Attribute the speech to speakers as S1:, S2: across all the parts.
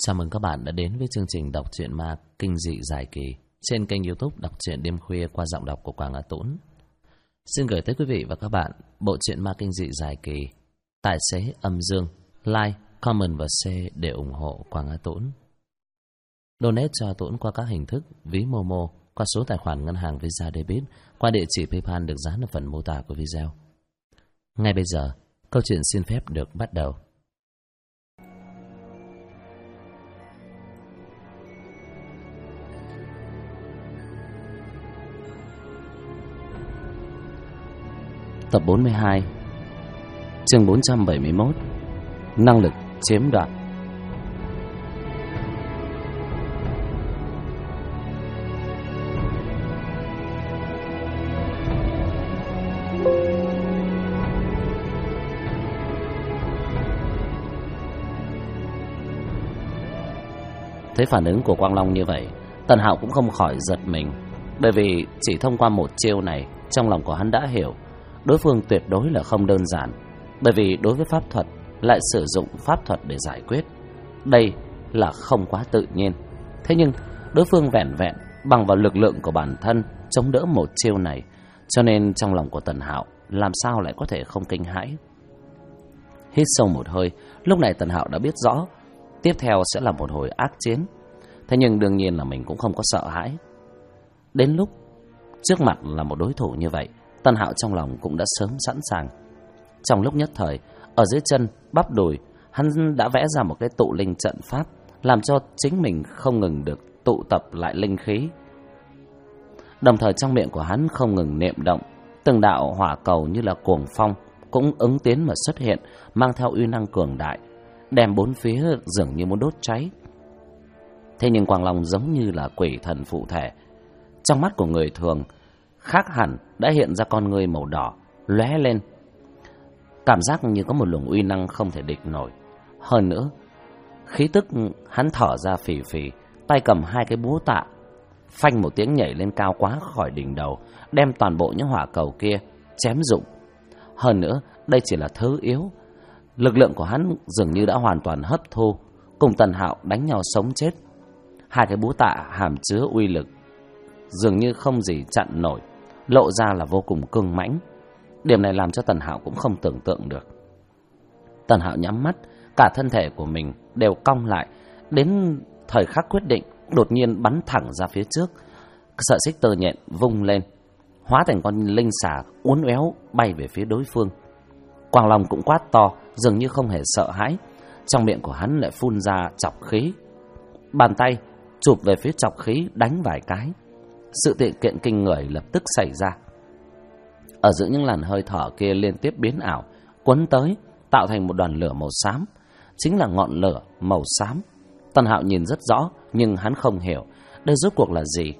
S1: Chào mừng các bạn đã đến với chương trình đọc truyện ma kinh dị dài kỳ trên kênh YouTube Đọc truyện đêm khuya qua giọng đọc của Quang Á Tũng. Xin gửi tới quý vị và các bạn bộ truyện ma kinh dị dài kỳ Tài xế âm dương. Like, comment và share để ủng hộ Quang Á Tũng. Donate cho Tũng qua các hình thức ví Momo, qua số tài khoản ngân hàng Visa Debit, qua địa chỉ PayPal được dán ở phần mô tả của video. Ngay bây giờ, câu chuyện xin phép được bắt đầu. Tập 42, chương 471, năng lực chiếm đoạt. Thấy phản ứng của Quang Long như vậy, Tần Hạo cũng không khỏi giật mình, bởi vì chỉ thông qua một chiêu này, trong lòng của hắn đã hiểu đối phương tuyệt đối là không đơn giản, bởi vì đối với pháp thuật lại sử dụng pháp thuật để giải quyết. Đây là không quá tự nhiên. Thế nhưng đối phương vẻn vẹn bằng vào lực lượng của bản thân chống đỡ một chiêu này, cho nên trong lòng của Tần Hạo làm sao lại có thể không kinh hãi. Hít sâu một hơi, lúc này Tần Hạo đã biết rõ tiếp theo sẽ là một hồi ác chiến. Thế nhưng đương nhiên là mình cũng không có sợ hãi. Đến lúc trước mặt là một đối thủ như vậy, Tần Hạo trong lòng cũng đã sớm sẵn sàng. Trong lúc nhất thời, ở dưới chân, bắp đùi, hắn đã vẽ ra một cái tụ linh trận pháp, làm cho chính mình không ngừng được tụ tập lại linh khí. Đồng thời trong miệng của hắn không ngừng niệm động, từng đạo hỏa cầu như là cuồng phong cũng ứng tiến mà xuất hiện, mang theo uy năng cường đại, đem bốn phía dường như muốn đốt cháy. Thế nhưng Quang Long giống như là quỷ thần phụ thể, trong mắt của người thường khác hẳn đã hiện ra con ngươi màu đỏ lóe lên, cảm giác như có một luồng uy năng không thể địch nổi. Hơn nữa, khí tức hắn thở ra phì phì, tay cầm hai cái búa tạ, phanh một tiếng nhảy lên cao quá khỏi đỉnh đầu, đem toàn bộ những hỏa cầu kia chém rụng. Hơn nữa, đây chỉ là thứ yếu, lực lượng của hắn dường như đã hoàn toàn hấp thu, cùng Tần Hạo đánh nhau sống chết. Hai cái búa tạ hàm chứa uy lực dường như không gì chặn nổi, lộ ra là vô cùng cứng mãnh. Điểm này làm cho Tần Hạo cũng không tưởng tượng được. Tần Hạo nhắm mắt, cả thân thể của mình đều cong lại, đến thời khắc quyết định đột nhiên bắn thẳng ra phía trước. Sợi xích tơ nhện vung lên, hóa thành con linh xà uốn éo bay về phía đối phương. Quang Long cũng quát to, dường như không hề sợ hãi. Trong miệng của hắn lại phun ra chọc khí, bàn tay chụp về phía chọc khí đánh vài cái. Sự tiện kiện kinh người lập tức xảy ra. Ở giữa những làn hơi thở kia liên tiếp biến ảo, quấn tới, tạo thành một đoàn lửa màu xám, chính là ngọn lửa màu xám. Tần Hạo nhìn rất rõ, nhưng hắn không hiểu đây rốt cuộc là gì.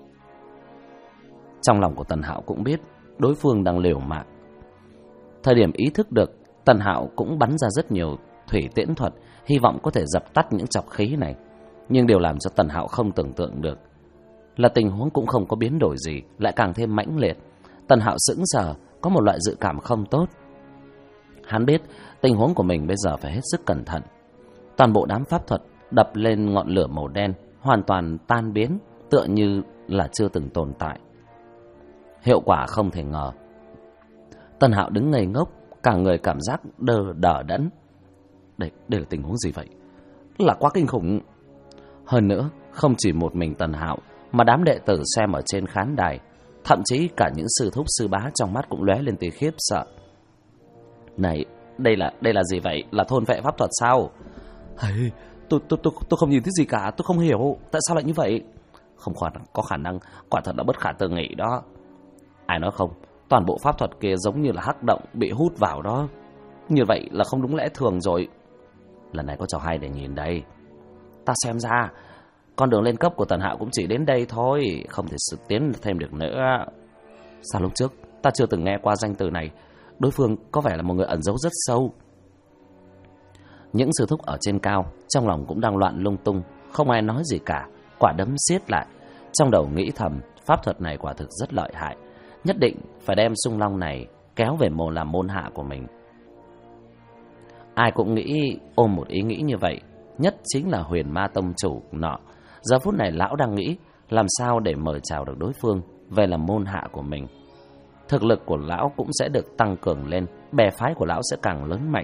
S1: Trong lòng của Tần Hạo cũng biết đối phương đang liều mạng. Thời điểm ý thức được, Tần Hạo cũng bắn ra rất nhiều thủy tiễn thuật, hy vọng có thể dập tắt những chọc khí này. Nhưng điều làm cho Tần Hạo không tưởng tượng được là tình huống cũng không có biến đổi gì, lại càng thêm mãnh liệt. Tần Hạo sững sờ, có một loại dự cảm không tốt. Hắn biết tình huống của mình bây giờ phải hết sức cẩn thận. Toàn bộ đám pháp thuật đập lên ngọn lửa màu đen hoàn toàn tan biến, tựa như là chưa từng tồn tại. Hiệu quả không thể ngờ. Tần Hạo đứng ngây ngốc, cả người cảm giác đờ đẫn. Đây là tình huống gì vậy? Là quá kinh khủng. Hơn nữa, không chỉ một mình Tần Hạo, mà đám đệ tử xem ở trên khán đài, thậm chí cả những sư thúc sư bá trong mắt cũng lóe lên tia khiếp sợ. Này, đây là gì vậy? Là thôn vệ pháp thuật sao? Hey, tôi không nhìn thấy gì cả, tôi không hiểu tại sao lại như vậy. Không có khả năng, quả thật là bất khả tư nghị đó. Ai nói không, toàn bộ pháp thuật kia giống như là hắc động bị hút vào đó. Như vậy là không đúng lẽ thường rồi. Lần này có trò hay để nhìn đây. Ta xem ra con đường lên cấp của Tần Hạo cũng chỉ đến đây thôi, không thể sự tiến thêm được nữa. Sao lúc trước ta chưa từng nghe qua danh từ này? Đối phương có vẻ là một người ẩn giấu rất sâu. Những sư thúc ở trên cao trong lòng cũng đang loạn lung tung, không ai nói gì cả, quả đấm siết lại. Trong đầu nghĩ thầm, pháp thuật này quả thực rất lợi hại, nhất định phải đem Sung Long này kéo về làm môn hạ của mình. Ai cũng nghĩ ôm một ý nghĩ như vậy, nhất chính là Huyền Ma tông chủ nọ. Giờ phút này lão đang nghĩ làm sao để mời chào được đối phương về làm môn hạ của mình. Thực lực của lão cũng sẽ được tăng cường lên, bè phái của lão sẽ càng lớn mạnh.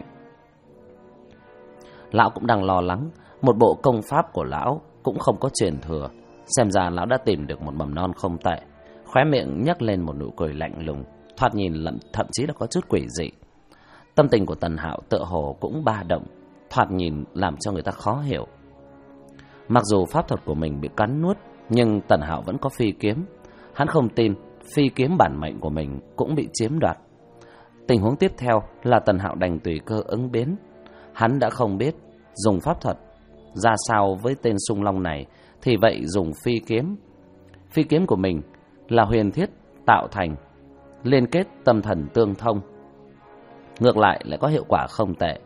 S1: Lão cũng đang lo lắng, một bộ công pháp của lão cũng không có truyền thừa. Xem ra lão đã tìm được một mầm non không tệ. Khóe miệng nhấc lên một nụ cười lạnh lùng, thoạt nhìn thậm chí là có chút quỷ dị. Tâm tình của Tần Hạo tựa hồ cũng ba động, thoạt nhìn làm cho người ta khó hiểu. Mặc dù pháp thuật của mình bị cắn nuốt, nhưng Tần Hạo vẫn có phi kiếm. Hắn không tin phi kiếm bản mệnh của mình cũng bị chiếm đoạt. Tình huống tiếp theo là Tần Hạo đành tùy cơ ứng biến. Hắn đã không biết dùng pháp thuật ra sao với tên Sung Long này, thì vậy dùng phi kiếm. Phi kiếm của mình là huyền thiết tạo thành, liên kết tâm thần tương thông, ngược lại có hiệu quả không tệ.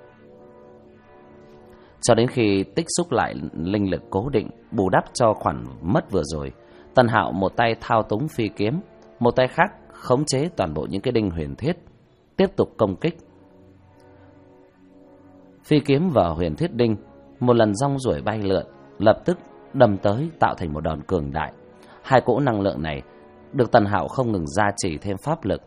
S1: Cho đến khi tích xúc lại linh lực cố định, bù đắp cho khoản mất vừa rồi, Tần Hạo một tay thao túng phi kiếm, một tay khác khống chế toàn bộ những cái đinh huyền thiết, tiếp tục công kích. Phi kiếm và huyền thiết đinh một lần rong ruổi bay lượn, lập tức đâm tới tạo thành một đòn cường đại. Hai cỗ năng lượng này được Tần Hạo không ngừng gia trì thêm pháp lực,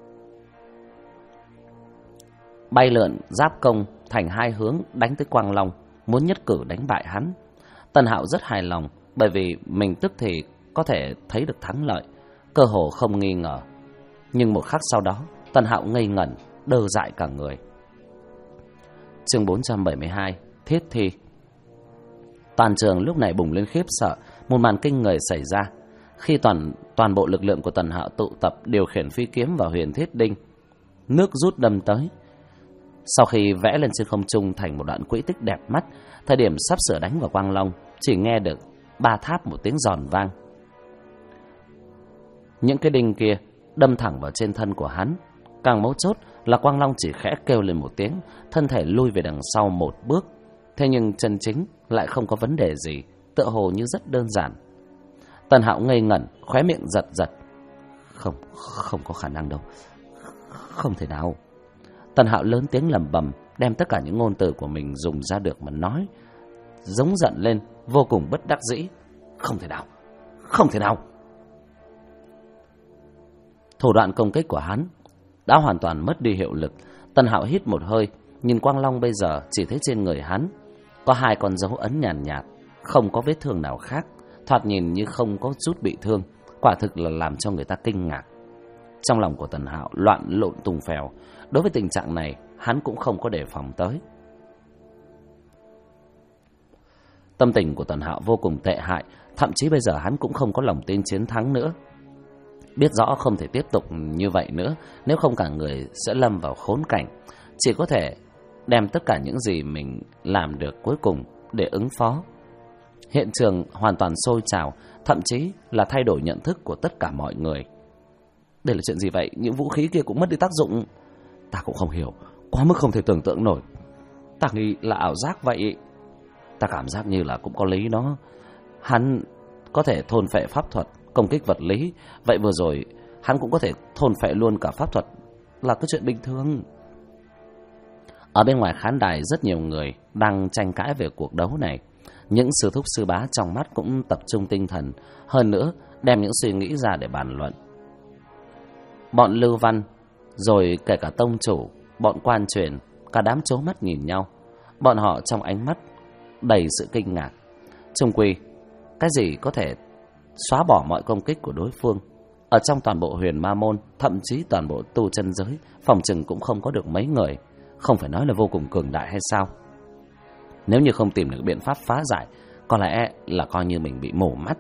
S1: bay lượn giáp công thành hai hướng đánh tới Quang Long, muốn nhất cử đánh bại hắn. Tần Hạo rất hài lòng, bởi vì mình tức thì có thể thấy được thắng lợi, cơ hồ không nghi ngờ. Nhưng một khắc sau đó, Tần Hạo ngây ngẩn, đơ dại cả người. Chương 472, Thiết thi. Toàn trường lúc này bùng lên khiếp sợ, một màn kinh người xảy ra. Khi toàn bộ lực lượng của Tần Hạo tụ tập điều khiển phi kiếm và huyền thiết đinh, nước rút đâm tới. Sau khi vẽ lên trên không trung thành một đoạn quỹ tích đẹp mắt, thời điểm sắp sửa đánh vào Quang Long, chỉ nghe được ba tháp một tiếng giòn vang. Những cái đinh kia đâm thẳng vào trên thân của hắn. Càng mấu chốt là Quang Long chỉ khẽ kêu lên một tiếng, thân thể lui về đằng sau một bước. Thế nhưng chân chính lại không có vấn đề gì, tựa hồ như rất đơn giản. Tần Hạo ngây ngẩn, khóe miệng giật giật. Không có khả năng đâu, không thể nào. Tần Hạo lớn tiếng lẩm bẩm, đem tất cả những ngôn từ của mình dùng ra được mà nói, giống giận lên, vô cùng bất đắc dĩ. Không thể nào, không thể nào. Thủ đoạn công kích của hắn đã hoàn toàn mất đi hiệu lực. Tần Hạo hít một hơi, nhìn Quang Long bây giờ chỉ thấy trên người hắn có hai con dấu ấn nhàn nhạt, không có vết thương nào khác, thoạt nhìn như không có chút bị thương, quả thực là làm cho người ta kinh ngạc. Trong lòng của Tần Hạo loạn lộn tùng phèo. Đối với tình trạng này, hắn cũng không có đề phòng tới. Tâm tình của Tần Hạo vô cùng tệ hại, thậm chí bây giờ hắn cũng không có lòng tin chiến thắng nữa. Biết rõ không thể tiếp tục như vậy nữa, nếu không cả người sẽ lâm vào khốn cảnh. Chỉ có thể đem tất cả những gì mình làm được cuối cùng để ứng phó. Hiện trường hoàn toàn sôi trào, thậm chí là thay đổi nhận thức của tất cả mọi người. Đây là chuyện gì vậy? Những vũ khí kia cũng mất đi tác dụng. Ta cũng không hiểu, quá mức không thể tưởng tượng nổi. Ta nghĩ là ảo giác vậy. Ta cảm giác như là cũng có lý đó. Hắn có thể thôn phệ pháp thuật, công kích vật lý. Vậy vừa rồi hắn cũng có thể thôn phệ luôn cả pháp thuật, là cái chuyện bình thường. Ở bên ngoài khán đài rất nhiều người đang tranh cãi về cuộc đấu này. Những sư thúc sư bá trong mắt cũng tập trung tinh thần, hơn nữa đem những suy nghĩ ra để bàn luận. Bọn Lưu Văn, rồi kể cả tông chủ, bọn quan truyền, cả đám trố mắt nhìn nhau. Bọn họ trong ánh mắt đầy sự kinh ngạc. Chung quy, cái gì có thể xóa bỏ mọi công kích của đối phương? Ở trong toàn bộ Huyền Ma môn, thậm chí toàn bộ tu chân giới, phòng chừng cũng không có được mấy người, không phải nói là vô cùng cường đại hay sao? Nếu như không tìm được biện pháp phá giải, có lẽ là coi như mình bị mổ mắt.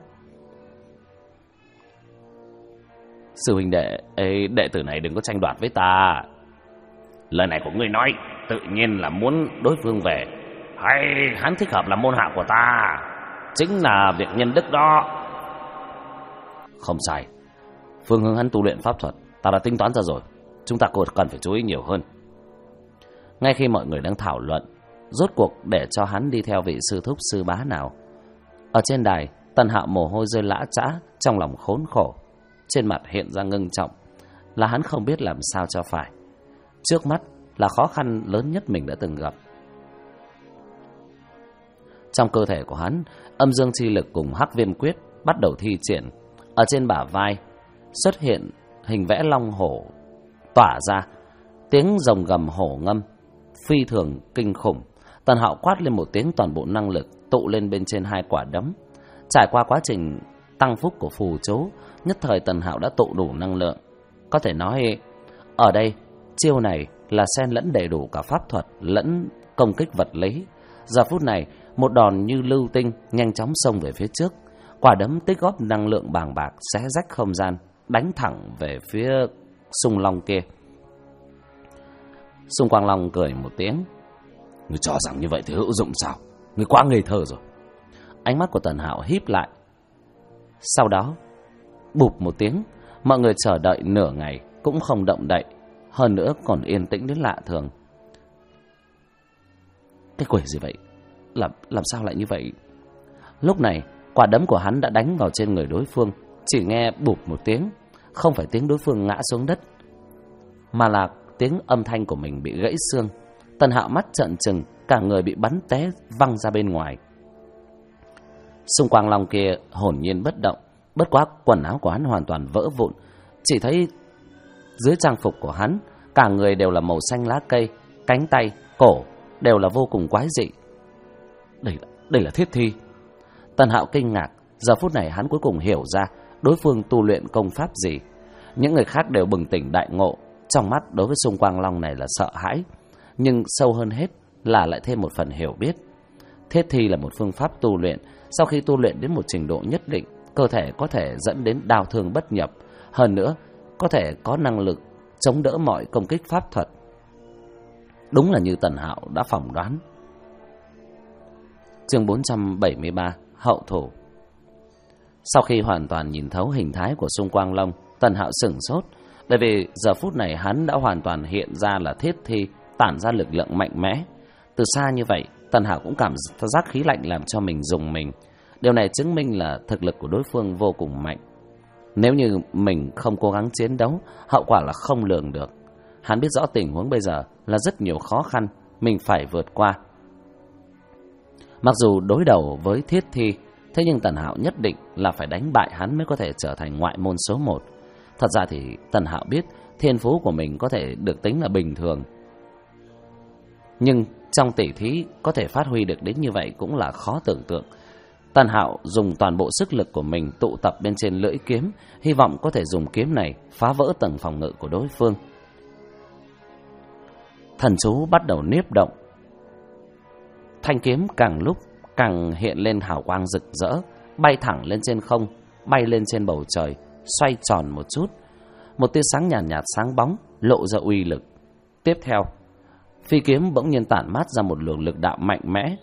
S1: Sư huynh đệ, đệ tử này đừng có tranh đoạt với ta. Lời này của ngươi nói tự nhiên là muốn đối phương về, hay hắn thích hợp làm môn hạ của ta? Chính là việc nhân đức đó. Không sai, phương hướng hắn tu luyện pháp thuật ta đã tính toán ra rồi. Chúng ta cần phải chú ý nhiều hơn. Ngay khi mọi người đang thảo luận, rốt cuộc để cho hắn đi theo vị sư thúc sư bá nào? Ở trên đài, Tần Hạo mồ hôi rơi lã chã, trong lòng khốn khổ, trên mặt hiện ra ngưng trọng, là hắn không biết làm sao cho phải. Trước mắt là khó khăn lớn nhất mình đã từng gặp. Trong cơ thể của hắn, âm dương chi lực cùng hắc viêm quyết bắt đầu thi triển. Ở trên bả vai xuất hiện hình vẽ long hổ tỏa ra, tiếng rồng gầm hổ ngâm phi thường kinh khủng. Tần Hạo quát lên một tiếng, toàn bộ năng lực tụ lên bên trên hai quả đấm. Trải qua quá trình tăng phúc của phù chú, nhất thời Tần Hạo đã tụ đủ năng lượng. Có thể nói ở đây chiêu này là xen lẫn đầy đủ cả pháp thuật lẫn công kích vật lý. Giờ phút này, một đòn như lưu tinh nhanh chóng xông về phía trước. Quả đấm tích góp năng lượng bàng bạc xé rách không gian, đánh thẳng về phía Xung Long kia. Xung Quang Long cười một tiếng. Ngươi cho rằng như vậy thì hữu dụng sao? Ngươi quá ngây thơ rồi. Ánh mắt của Tần Hạo híp lại. Sau đó bụp một tiếng, mọi người chờ đợi nửa ngày cũng không động đậy, hơn nữa còn yên tĩnh đến lạ thường. Cái quỷ gì vậy? Làm sao lại như vậy? Lúc này quả đấm của hắn đã đánh vào trên người đối phương. Chỉ nghe bụp một tiếng, không phải tiếng đối phương ngã xuống đất, mà là tiếng âm thanh của mình bị gãy xương. Tần Hạo mắt trợn trừng, cả người bị bắn té văng ra bên ngoài. Xung Quang Long kia hồn nhiên bất động, bất quá quần áo của hắn hoàn toàn vỡ vụn. Chỉ thấy dưới trang phục của hắn, cả người đều là màu xanh lá cây, cánh tay, cổ đều là vô cùng quái dị. Đây là thiết thi. Tần Hạo kinh ngạc. Giờ phút này hắn cuối cùng hiểu ra đối phương tu luyện công pháp gì. Những người khác đều bừng tỉnh đại ngộ. Trong mắt đối với Xung Quang Long này là sợ hãi, nhưng sâu hơn hết là lại thêm một phần hiểu biết. Thiết thi là một phương pháp tu luyện. Sau khi tu luyện đến một trình độ nhất định, cơ thể có thể dẫn đến đao thương bất nhập. Hơn nữa, có thể có năng lực chống đỡ mọi công kích pháp thuật. Đúng là như Tần Hạo đã phỏng đoán. Chương 473, hậu thủ. Sau khi hoàn toàn nhìn thấu hình thái của Xung Quang Long, Tần Hạo sửng sốt, bởi vì giờ phút này hắn đã hoàn toàn hiện ra là thiết thi, tản ra lực lượng mạnh mẽ. Từ xa như vậy, Tần Hạo cũng cảm giác khí lạnh làm cho mình rùng mình. Điều này chứng minh là thực lực của đối phương vô cùng mạnh. Nếu như mình không cố gắng chiến đấu, hậu quả là không lường được. Hắn biết rõ tình huống bây giờ là rất nhiều khó khăn mình phải vượt qua. Mặc dù đối đầu với thiết thi, thế nhưng Tần Hạo nhất định là phải đánh bại hắn mới có thể trở thành ngoại môn số 1. Thật ra thì Tần Hạo biết thiên phú của mình có thể được tính là bình thường, nhưng trong tỷ thí có thể phát huy được đến như vậy cũng là khó tưởng tượng. Tần Hạo dùng toàn bộ sức lực của mình tụ tập bên trên lưỡi kiếm, hy vọng có thể dùng kiếm này phá vỡ tầng phòng ngự của đối phương. Thần chú bắt đầu niếp động. Thanh kiếm càng lúc càng hiện lên hào quang rực rỡ, bay thẳng lên trên không, bay lên trên bầu trời, xoay tròn một chút. Một tia sáng nhàn nhạt sáng bóng lộ ra uy lực. Tiếp theo, phi kiếm bỗng nhiên tản mát ra một luồng lực đạo mạnh mẽ,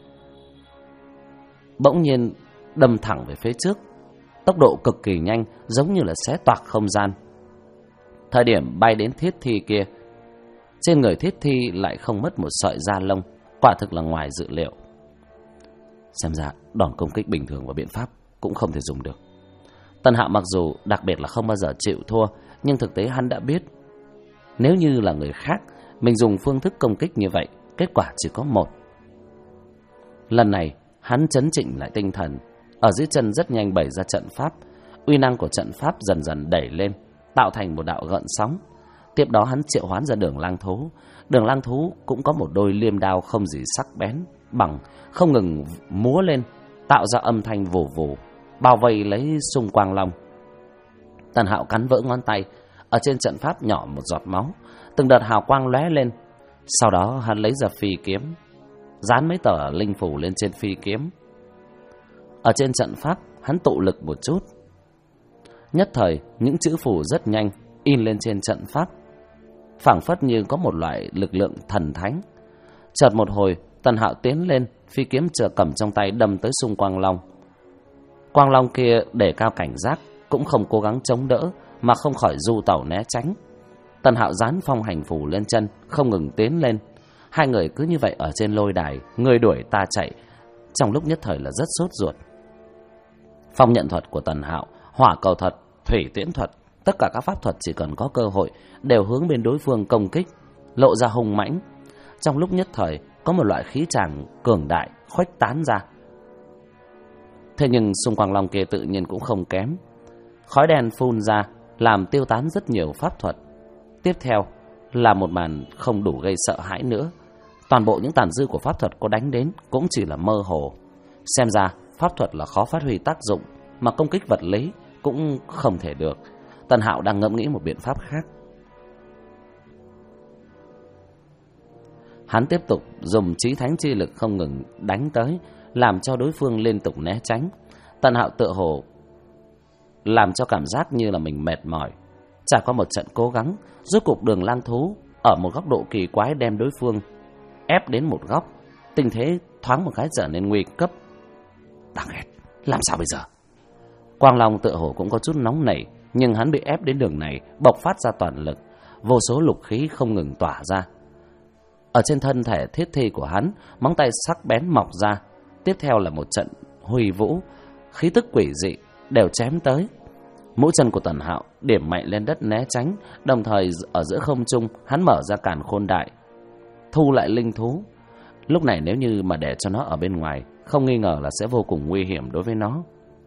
S1: bỗng nhiên đâm thẳng về phía trước, tốc độ cực kỳ nhanh, giống như là xé toạc không gian. Thời điểm bay đến thiết thi kia, trên người thiết thi lại không mất một sợi da lông, quả thực là ngoài dự liệu. Xem ra đòn công kích bình thường và biện pháp cũng không thể dùng được. Tần Hạo mặc dù đặc biệt là không bao giờ chịu thua, nhưng thực tế hắn đã biết, nếu như là người khác, mình dùng phương thức công kích như vậy, kết quả chỉ có một. Lần này hắn trấn chỉnh lại tinh thần, ở dưới chân rất nhanh bày ra trận pháp. Uy năng của trận pháp dần dần đẩy lên, tạo thành một đạo gợn sóng. Tiếp đó hắn triệu hoán ra Đường Lang Thú. Đường Lang Thú cũng có một đôi liêm đao không gì sắc bén bằng, không ngừng múa lên, tạo ra âm thanh vù vù, bao vây lấy Xung Quang Long. Tần Hạo cắn vỡ ngón tay, ở trên trận pháp nhỏ một giọt máu, từng đợt hào quang lóe lên. Sau đó hắn lấy ra phi kiếm, dán mấy tờ linh phủ lên trên phi kiếm. Ở trên trận pháp hắn tụ lực một chút, nhất thời những chữ phù rất nhanh in lên trên trận pháp, phảng phất như có một loại lực lượng thần thánh. Chợt một hồi, Tần Hạo tiến lên, phi kiếm chờ cầm trong tay đâm tới Xung Quang Long. Quang Long kia để cao cảnh giác, cũng không cố gắng chống đỡ, mà không khỏi du tẩu né tránh. Tần Hạo dán phong hành phủ lên chân, không ngừng tiến lên. Hai người cứ như vậy ở trên lôi đài, người đuổi ta chạy, trong lúc nhất thời là rất sốt ruột. Phong nhận thuật của Tần Hạo, hỏa cầu thuật, thủy tiễn thuật, tất cả các pháp thuật chỉ cần có cơ hội đều hướng bên đối phương công kích, lộ ra hung mãnh. Trong lúc nhất thời có một loại khí tràng cường đại khuếch tán ra, Thế nhưng xung quanh long kia tự nhiên cũng không kém. Khói đen phun ra làm tiêu tán rất nhiều pháp thuật. Tiếp theo là một màn không đủ gây sợ hãi nữa. Toàn bộ những tàn dư của pháp thuật có đánh đến cũng chỉ là mơ hồ. Xem ra pháp thuật là khó phát huy tác dụng, mà công kích vật lý cũng không thể được. Tần Hạo đang ngẫm nghĩ một biện pháp khác. Hắn tiếp tục dùng chí thánh chi lực không ngừng đánh tới, làm cho đối phương liên tục né tránh. Tần Hạo tựa hồ làm cho cảm giác như là mình mệt mỏi. Trải qua một trận cố gắng, rốt cuộc Đường Lang Thú ở một góc độ kỳ quái đem đối phương ép đến một góc. Tình thế thoáng một cái trở nên nguy cấp. Đáng ghét, làm sao bây giờ? Quang Long tựa hồ cũng có chút nóng nảy, nhưng hắn bị ép đến đường này, bộc phát ra toàn lực, vô số lục khí không ngừng tỏa ra. Ở trên thân thể thiết thi của hắn, móng tay sắc bén mọc ra. Tiếp theo là một trận huy vũ, khí tức quỷ dị đều chém tới. Mũi chân của Tần Hạo điểm mạnh lên đất né tránh, đồng thời ở giữa không trung hắn mở ra càn khôn đại, thu lại linh thú. Lúc này nếu như mà để cho nó ở bên ngoài, không nghi ngờ là sẽ vô cùng nguy hiểm đối với nó.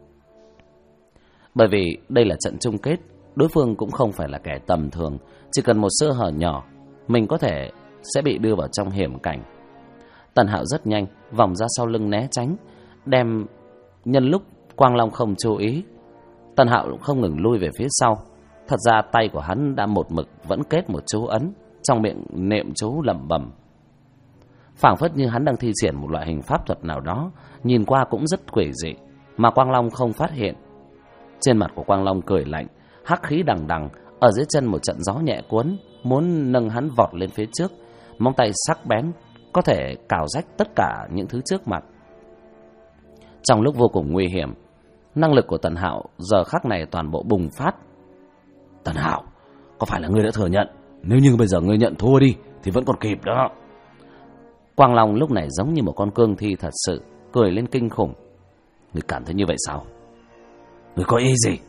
S1: Bởi vì đây là trận chung kết, đối phương cũng không phải là kẻ tầm thường, chỉ cần một sơ hở nhỏ, mình có thể sẽ bị đưa vào trong hiểm cảnh. Tần Hạo rất nhanh vòng ra sau lưng né tránh, đem nhân lúc Quang Long không chú ý, Tần Hạo không ngừng lui về phía sau. Thật ra tay của hắn đã một mực vẫn kết một chú ấn, trong miệng niệm chú lẩm bẩm, phảng phất như hắn đang thi triển một loại hình pháp thuật nào đó, nhìn qua cũng rất quỷ dị, mà Quang Long không phát hiện. Trên mặt của Quang Long cười lạnh, hắc khí đằng đằng, ở dưới chân một trận gió nhẹ cuốn, muốn nâng hắn vọt lên phía trước. Móng tay sắc bén có thể cào rách tất cả những thứ trước mặt. Trong lúc vô cùng nguy hiểm, năng lực của Tần Hạo giờ khắc này toàn bộ bùng phát. Tần Hạo, có phải là ngươi đã thừa nhận? Nếu như bây giờ ngươi nhận thua đi thì vẫn còn kịp đó. Quang Long lúc này giống như một con cương thi thật sự, cười lên kinh khủng. Ngươi cảm thấy như vậy sao? Ngươi có ý gì?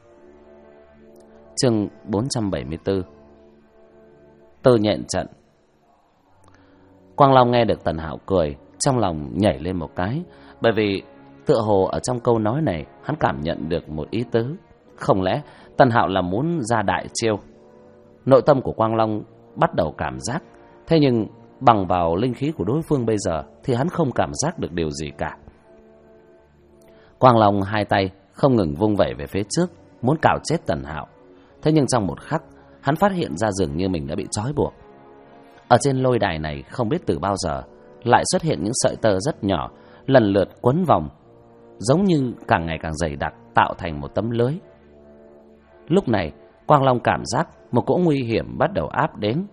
S1: Chương 474. Tư nhện trận. Quang Long nghe được Tần Hạo cười, trong lòng nhảy lên một cái, bởi vì tựa hồ ở trong câu nói này hắn cảm nhận được một ý tứ. Không lẽ Tần Hạo là muốn ra đại chiêu? Nội tâm của Quang Long bắt đầu cảm giác, thế nhưng bằng vào linh khí của đối phương bây giờ thì hắn không cảm giác được điều gì cả. Quang Long hai tay không ngừng vung vẩy về phía trước, muốn cào chết Tần Hạo. Thế nhưng trong một khắc, hắn phát hiện ra dường như mình đã bị trói buộc. Ở trên lôi đài này không biết từ bao giờ lại xuất hiện những sợi tơ rất nhỏ, lần lượt quấn vòng, giống như càng ngày càng dày đặc, tạo thành một tấm lưới. Lúc này Quang Long cảm giác một cỗ nguy hiểm bắt đầu áp đến.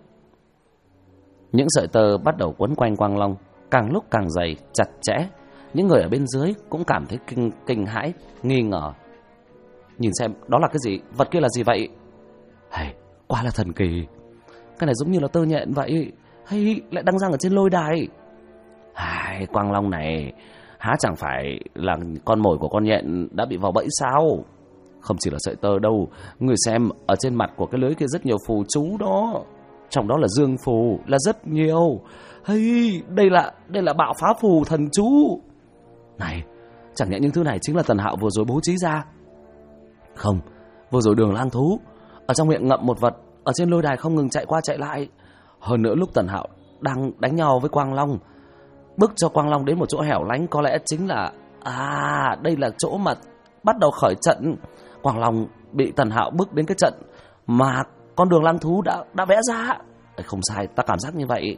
S1: Những sợi tơ bắt đầu quấn quanh Quang Long, càng lúc càng dày, chặt chẽ. Những người ở bên dưới cũng cảm thấy kinh hãi, nghi ngờ. Nhìn xem đó là cái gì, vật kia là gì vậy? Hay, quá là thần kỳ. Cái này giống như là tơ nhện vậy, hay lại đang ở trên lôi đài. Hay, Quang Long này há chẳng phải là con mồi của con nhện đã bị vào bẫy sao? Không chỉ là sợi tơ đâu, người xem ở trên mặt của cái lưới kia rất nhiều phù chú đó. Trong đó là dương phù, là rất nhiều. Hay, đây là bạo phá phù thần chú. Này, chẳng nhẽ những thứ này chính là Tần Hạo vừa rồi bố trí ra? Không, vừa rồi Đường Lang Thú ở trong miệng ngậm một vật, ở trên lôi đài không ngừng chạy qua chạy lại. Hơn nữa lúc Tần Hạo đang đánh nhau với Quang Long, bước cho Quang Long đến một chỗ hẻo lánh, có lẽ chính là đây là chỗ mà bắt đầu khởi trận. Quang Long bị Tần Hạo bước đến cái trận mà con Đường Lang Thú đã vẽ ra. Không sai, ta cảm giác như vậy.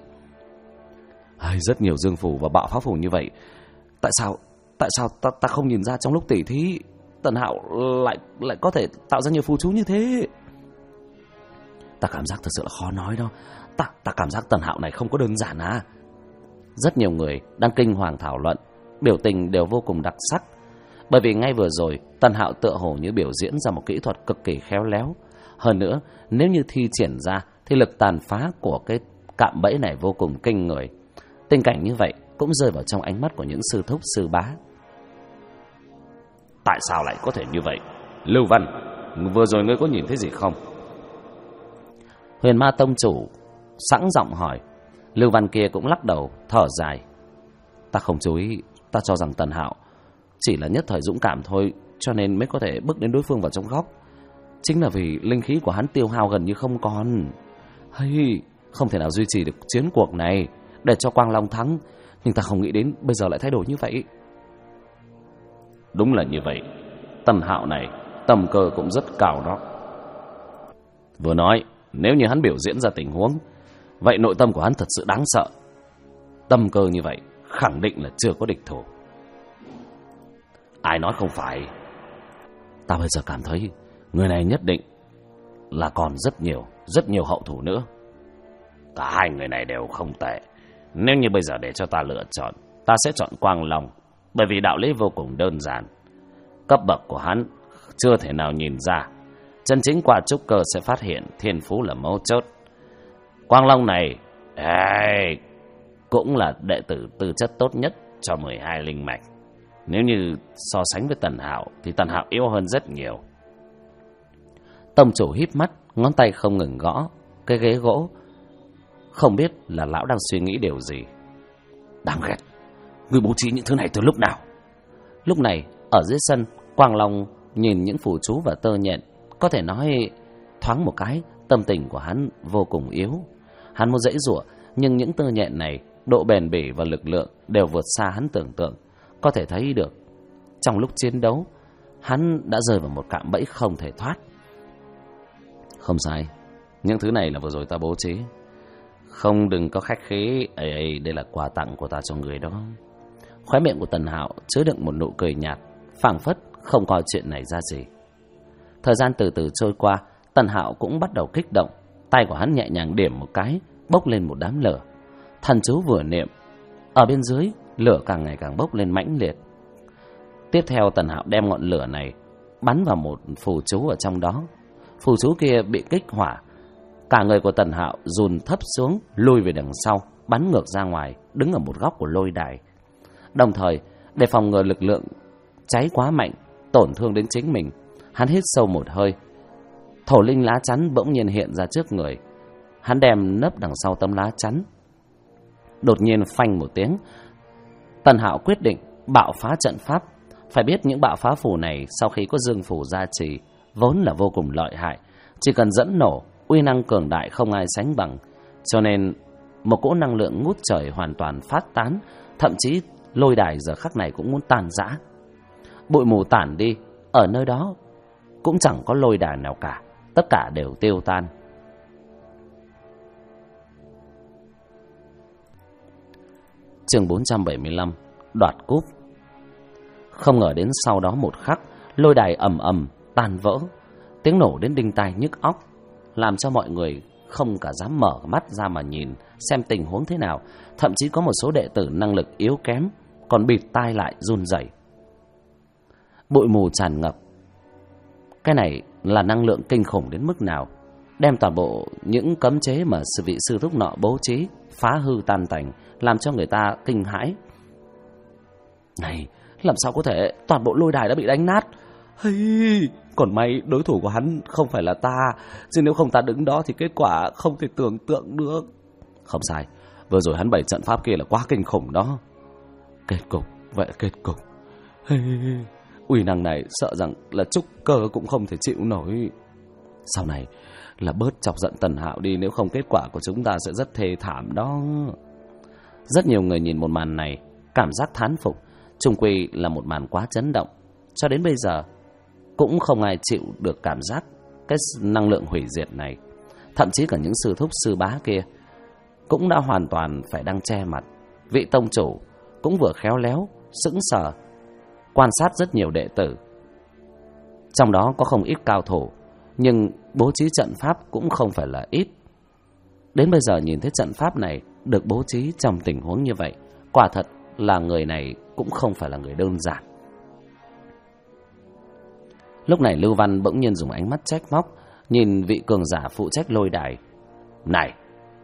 S1: Rất nhiều dương phù và bạo pháp phù như vậy. Tại sao ta không nhìn ra trong lúc tỉ thí Tần Hạo lại có thể tạo ra nhiều phù chú như thế? Ta cảm giác thật sự là khó nói đâu. Ta cảm giác Tần Hạo này không có đơn giản à. Rất nhiều người đang kinh hoàng thảo luận, biểu tình đều vô cùng đặc sắc. Bởi vì ngay vừa rồi Tần Hạo tựa hồ như biểu diễn ra một kỹ thuật cực kỳ khéo léo. Hơn nữa, nếu như thi triển ra thì lực tàn phá của cái cạm bẫy này vô cùng kinh người. Tình cảnh như vậy cũng rơi vào trong ánh mắt của những sư thúc sư bá. Tại sao lại có thể như vậy? Lưu Văn, vừa rồi ngươi có nhìn thấy gì không? Huyền Ma tông chủ sẵn giọng hỏi. Lưu Văn kia cũng lắc đầu thở dài. Ta không chú ý, ta cho rằng Tần Hạo chỉ là nhất thời dũng cảm thôi, cho nên mới có thể bước đến đối phương vào trong góc. Chính là vì linh khí của hắn tiêu hao gần như không còn. Hay, không thể nào duy trì được chiến cuộc này để cho Quang Long thắng, nhưng ta không nghĩ đến bây giờ lại thay đổi như vậy.
S2: Đúng là như vậy, Tần Hạo này tầm cơ cũng rất cao đó. Vừa nói, nếu như hắn biểu diễn ra tình huống, vậy nội tâm của hắn thật sự đáng sợ. Tâm cơ như vậy khẳng định là chưa có địch thủ. Ai nói không phải.
S1: Ta bây giờ cảm thấy người này nhất định là còn rất nhiều hậu thủ nữa.
S2: Cả hai người này đều không tệ. Nếu như bây giờ để cho ta lựa chọn, ta sẽ chọn Quang Long, bởi vì đạo lý vô cùng đơn giản. Cấp bậc của hắn chưa thể nào nhìn ra, chân chính qua trúc cơ sẽ phát hiện thiên phú là mấu chốt. Quang Long này cũng là đệ tử tư chất tốt nhất cho 12 linh mạch. Nếu như so sánh với Tần Hạo thì Tần Hạo yếu hơn rất nhiều.
S1: Tông chủ híp mắt, ngón tay không ngừng gõ cái ghế gỗ. Không biết là lão đang suy nghĩ điều gì.
S2: Đáng ghét, người bố trí những thứ này từ lúc nào?
S1: Lúc này ở dưới sân, Quang Long nhìn những phù chú và tơ nhện, có thể nói thoáng một cái tâm tình của hắn vô cùng yếu. Hắn muốn giãy giụa, nhưng những tơ nhện này độ bền bỉ và lực lượng đều vượt xa hắn tưởng tượng. Có thể thấy được trong lúc chiến đấu hắn đã rơi vào một cạm bẫy không thể thoát. Không sai, những thứ này là vừa rồi ta bố trí. Không, đừng có khách khí. Đây là quà tặng của ta cho người đó. Khóe miệng của Tần Hạo chứa đựng một nụ cười nhạt, phảng phất không coi chuyện này ra gì. Thời gian từ từ trôi qua, Tần Hạo cũng bắt đầu kích động. Tay của hắn nhẹ nhàng điểm một cái, bốc lên một đám lửa. Thần chú vừa niệm, ở bên dưới lửa càng ngày càng bốc lên mãnh liệt. Tiếp theo Tần Hạo đem ngọn lửa này bắn vào một phù chú ở trong đó. Phù chú kia bị kích hỏa, cả người của Tần Hạo dùn thấp xuống, lùi về đằng sau, bắn ngược ra ngoài, đứng ở một góc của lôi đài. Đồng thời, để phòng ngừa lực lượng cháy quá mạnh tổn thương đến chính mình, hắn hít sâu một hơi. Thổ linh lá chắn bỗng nhiên hiện ra trước người. Hắn đem nấp đằng sau tấm lá chắn. Đột nhiên phanh một tiếng, Tần Hạo quyết định bạo phá trận pháp. Phải biết những bạo phá phù này sau khi có dương phù gia trì vốn là vô cùng lợi hại, chỉ cần dẫn nổ, uy năng cường đại không ai sánh bằng. Cho nên một cỗ năng lượng ngút trời hoàn toàn phát tán, thậm chí lôi đài giờ khắc này cũng muốn tan rã. Bụi mù tản đi, ở nơi đó cũng chẳng có lôi đài nào cả, tất cả đều tiêu tan. Chương 475, đoạt cúp. Không ngờ đến sau đó một khắc, lôi đài ầm ầm tan vỡ, tiếng nổ đến đinh tai nhức óc, làm cho mọi người không cả dám mở mắt ra mà nhìn xem tình huống thế nào. Thậm chí có một số đệ tử năng lực yếu kém còn bịt tai lại run rẩy. Bụi mù tràn ngập. Cái này là năng lượng kinh khủng đến mức nào, đem toàn bộ những cấm chế mà vị sư thúc nọ bố trí phá hư tan tành, làm cho người ta kinh hãi. Này, làm sao có thể, toàn bộ lôi đài đã bị đánh nát. Còn may đối thủ của hắn không phải là ta, chứ nếu không ta đứng đó thì kết quả không thể tưởng tượng được. Không sai, vừa rồi hắn bày trận pháp kia là quá kinh khủng đó. Kết cục, vậy là kết cục. Uy năng này sợ rằng là trúc cơ cũng không thể chịu nổi. Sau này là bớt chọc giận Tần Hạo đi, nếu không kết quả của chúng ta sẽ rất thê thảm đó. Rất nhiều người nhìn một màn này cảm giác thán phục. Chung quy là một màn quá chấn động, cho đến bây giờ cũng không ai chịu được cảm giác cái năng lượng hủy diệt này. Thậm chí cả những sư thúc sư bá kia cũng đã hoàn toàn phải đang che mặt. Vị tông chủ cũng vừa khéo léo sững sờ quan sát rất nhiều đệ tử, trong đó có không ít cao thủ, nhưng bố trí trận pháp cũng không phải là ít. Đến bây giờ nhìn thấy trận pháp này được bố trí trong tình huống như vậy, quả thật là người này cũng không phải là người đơn giản. Lúc này Lưu Văn bỗng nhiên dùng ánh mắt trách móc nhìn vị cường giả phụ trách lôi đài.
S2: Này,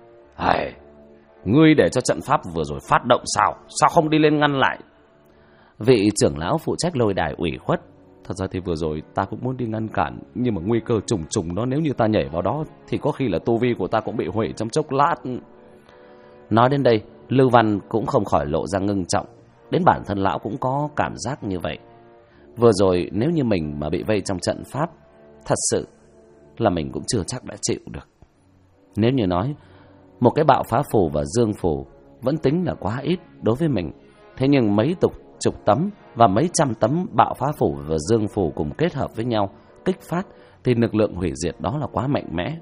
S2: ngươi để cho trận pháp vừa rồi phát động sao? Sao không đi lên ngăn lại?
S1: Vị trưởng lão phụ trách lôi đài ủy khuất. Thật ra thì vừa rồi ta cũng muốn đi ngăn cản, nhưng mà nguy cơ trùng trùng đó, nếu như ta nhảy vào đó thì có khi là tu vi của ta cũng bị hủy trong chốc lát. Nói đến đây, Lưu Văn cũng không khỏi lộ ra ngưng trọng. đến bản thân lão cũng có cảm giác như vậy. Vừa rồi nếu như mình mà bị vây trong trận pháp, thật sự là mình cũng chưa chắc đã chịu được. Nếu như nói một cái bạo phá phù và dương phù vẫn tính là quá ít đối với mình, thế nhưng mấy chục tấm và mấy trăm tấm bạo phá phù và dương phù cùng kết hợp với nhau kích phát thì lực lượng hủy diệt đó là quá mạnh mẽ.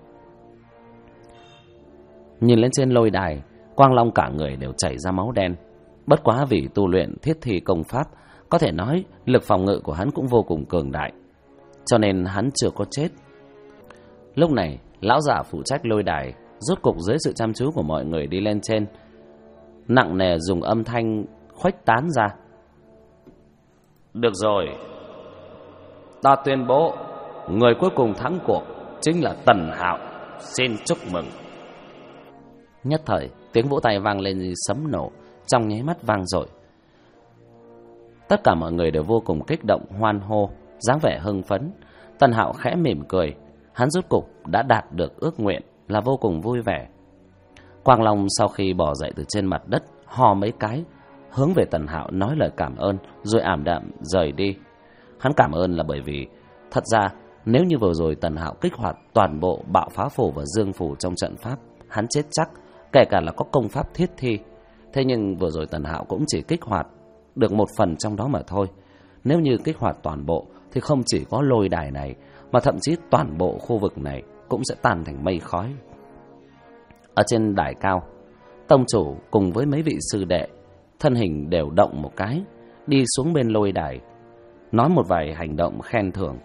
S1: Nhìn lên trên lôi đài, Quang Long cả người đều chảy ra máu đen. Bất quá vì tu luyện thiết thi công pháp, có thể nói lực phòng ngự của hắn cũng vô cùng cường đại, cho nên hắn chưa có chết. Lúc này, lão giả phụ trách lôi đài rốt cục dưới sự chăm chú của mọi người đi lên trên, nặng nề dùng âm thanh khuếch tán ra.
S2: Được rồi, ta tuyên bố người cuối cùng thắng cuộc chính là Tần Hạo. Xin chúc mừng.
S1: Nhất thời tiếng vỗ tay vang lên như sấm nổ, trong nháy mắt vang dội. Tất cả mọi người đều vô cùng kích động hoan hô, dáng vẻ hưng phấn. Tần Hạo khẽ mỉm cười, hắn rốt cục đã đạt được ước nguyện, là vô cùng vui vẻ. Quang Long sau khi bò dậy từ trên mặt đất, hò mấy cái, hướng về Tần Hạo nói lời cảm ơn, rồi ảm đạm rời đi. Hắn cảm ơn là bởi vì thật ra nếu như vừa rồi Tần Hạo kích hoạt toàn bộ bạo phá phù và dương phù trong trận pháp, hắn chết chắc, kể cả là có công pháp thiết thi. Thế nhưng vừa rồi Tần Hạo cũng chỉ kích hoạt được một phần trong đó mà thôi. Nếu như kích hoạt toàn bộ thì không chỉ có lôi đài này, mà thậm chí toàn bộ khu vực này cũng sẽ tan thành mây khói. Ở trên đài cao, tông chủ cùng với mấy vị sư đệ thân hình đều động một cái, đi xuống bên lôi đài, nói một vài hành động khen thưởng.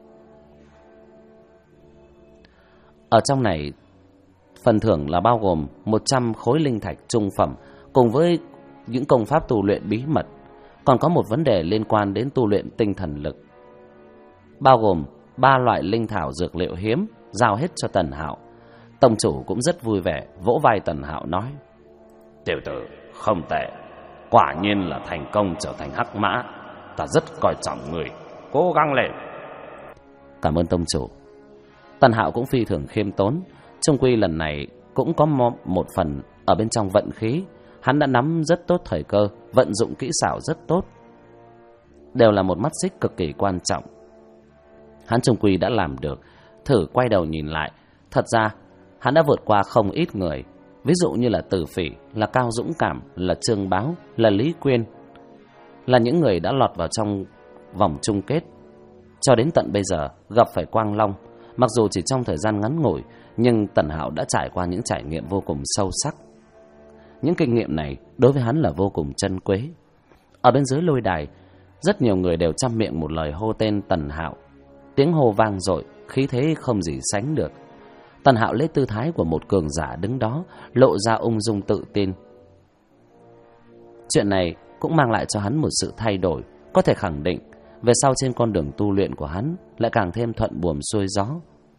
S1: Ở trong này, phần thưởng là bao gồm 100 khối linh thạch trung phẩm cùng với những công pháp tu luyện bí mật. Còn có một vấn đề liên quan đến tu luyện tinh thần lực, bao gồm 3 loại linh thảo dược liệu hiếm, giao hết cho Tần Hạo. Tông chủ cũng rất vui vẻ, vỗ vai Tần Hạo nói:
S2: Tiểu tử không tệ, quả nhiên là thành công trở thành hắc mã. Ta rất coi trọng người, cố gắng lên.
S1: Cảm ơn tông chủ. Tần Hạo cũng phi thường khiêm tốn, chung quy lần này cũng có một phần ở bên trong vận khí. Hắn đã nắm rất tốt thời cơ, vận dụng kỹ xảo rất tốt, đều là một mắt xích cực kỳ quan trọng. Hắn chung quy đã làm được. Thử quay đầu nhìn lại, thật ra hắn đã vượt qua không ít người. Ví dụ như là Tử Phỉ, là Cao Dũng Cảm, là Trương Báo, là Lý Quyên, là những người đã lọt vào trong vòng chung kết. Cho đến tận bây giờ gặp phải Quang Long, mặc dù chỉ trong thời gian ngắn ngủi, nhưng Tần Hạo đã trải qua những trải nghiệm vô cùng sâu sắc. Những kinh nghiệm này đối với hắn là vô cùng珍quý. Ở bên dưới lôi đài, rất nhiều người đều trăm miệng một lời hô tên Tần Hạo. Tiếng hô vang dội, khí thế không gì sánh được. Tần Hạo lấy tư thái của một cường giả đứng đó, lộ ra ung dung tự tin. Chuyện này cũng mang lại cho hắn một sự thay đổi, có thể khẳng định về sau trên con đường tu luyện của hắn lại càng thêm thuận buồm xuôi gió.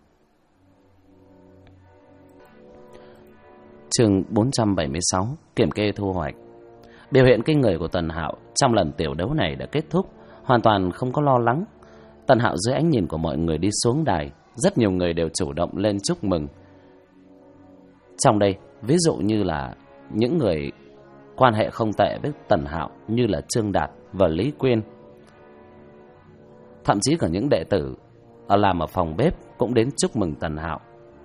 S1: Chương 476, kiểm kê thu hoạch. Biểu hiện kinh người của Tần Hạo trong lần tiểu đấu này đã kết thúc, hoàn toàn không có lo lắng. Tần Hạo dưới ánh nhìn của mọi người đi xuống đài, rất nhiều người đều chủ động lên chúc mừng. Trong đây, ví dụ như là những người quan hệ không tệ với Tần Hạo như là Trương Đạt và Lý Quyên. Thậm chí cả những đệ tử làm ở phòng bếp cũng đến chúc mừng Tần Hạo.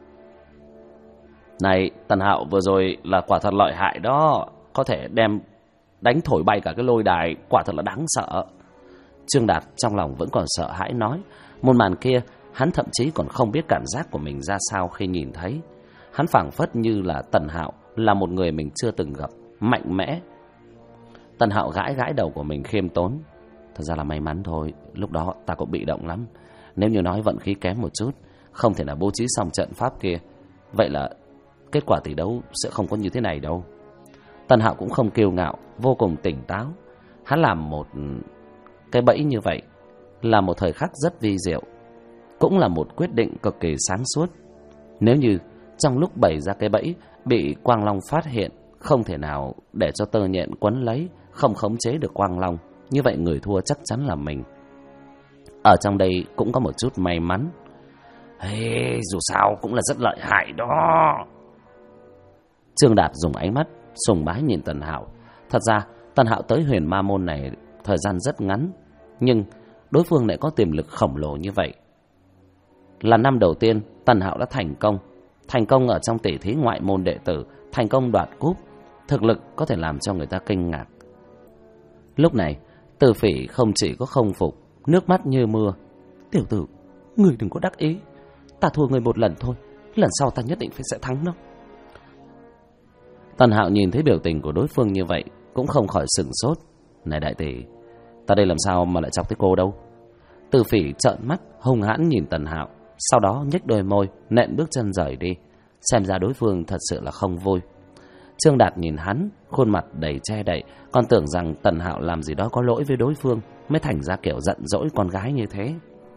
S1: Này, Tần Hạo vừa rồi là quả thật lợi hại đó, có thể đem đánh thổi bay cả cái lôi đài, quả thật là đáng sợ. Trương Đạt trong lòng vẫn còn sợ hãi nói, một màn kia hắn thậm chí còn không biết cảm giác của mình ra sao khi nhìn thấy. Hắn phảng phất như là Tần Hạo là một người mình chưa từng gặp, mạnh mẽ. Tần Hạo gãi gãi đầu của mình khiêm tốn. Thật ra là may mắn thôi, lúc đó ta cũng bị động lắm. Nếu như nói vận khí kém một chút, không thể nào bố trí xong trận pháp kia, vậy là kết quả tỷ đấu sẽ không có như thế này đâu. Tần Hạo cũng không kiêu ngạo, vô cùng tỉnh táo. Hắn làm một cái bẫy như vậy là một thời khắc rất vi diệu, cũng là một quyết định cực kỳ sáng suốt. Nếu như trong lúc bày ra cái bẫy bị Quang Long phát hiện, không thể nào để cho tơ nhện quấn lấy, không khống chế được Quang Long, như vậy người thua chắc chắn là mình. Ở trong đây cũng có một chút may mắn. Dù sao cũng là rất lợi hại đó. Trương Đạt dùng ánh mắt sùng bái nhìn Tần Hạo. Thật ra Tần Hạo tới Huyền Ma Môn này thời gian rất ngắn, nhưng đối phương lại có tiềm lực khổng lồ như vậy. Là năm đầu tiên, Tần Hạo đã thành công ở trong tỷ thí ngoại môn đệ tử, thành công đoạt cúp, thực lực có thể làm cho người ta kinh ngạc. Lúc này, Từ Phỉ không chỉ có không phục, nước mắt như mưa. Tiểu tử, người đừng có đắc ý, ta thua người một lần thôi, lần sau ta nhất định phải sẽ thắng đâu. Tần Hạo nhìn thấy biểu tình của đối phương như vậy, cũng không khỏi sửng sốt. Này đại tỷ, ta đây làm sao mà lại chọc tới cô đâu? Từ Phỉ trợn mắt hung hãn nhìn Tần Hạo, sau đó nhếch đôi môi, nện bước chân rời đi. Xem ra đối phương thật sự là không vui. Trương Đạt nhìn hắn, khuôn mặt đầy che đậy, còn tưởng rằng Tần Hạo làm gì đó có lỗi với đối phương, mới thành ra kiểu giận dỗi con gái như thế.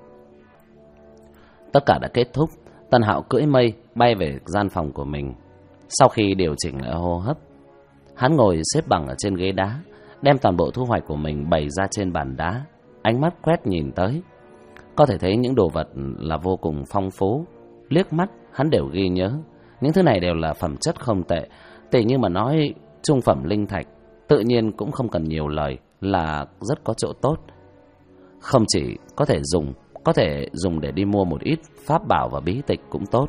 S1: Tất cả đã kết thúc, Tần Hạo cưỡi mây bay về gian phòng của mình. Sau khi điều chỉnh lại hô hấp, hắn ngồi xếp bằng ở trên ghế đá, đem toàn bộ thu hoạch của mình bày ra trên bàn đá, ánh mắt quét nhìn tới. Có thể thấy những đồ vật là vô cùng phong phú, liếc mắt hắn đều ghi nhớ. Những thứ này đều là phẩm chất không tệ, tỉ như mà nói trung phẩm linh thạch, tự nhiên cũng không cần nhiều lời, là rất có chỗ tốt. Không chỉ có thể dùng để đi mua một ít pháp bảo và bí tịch cũng tốt.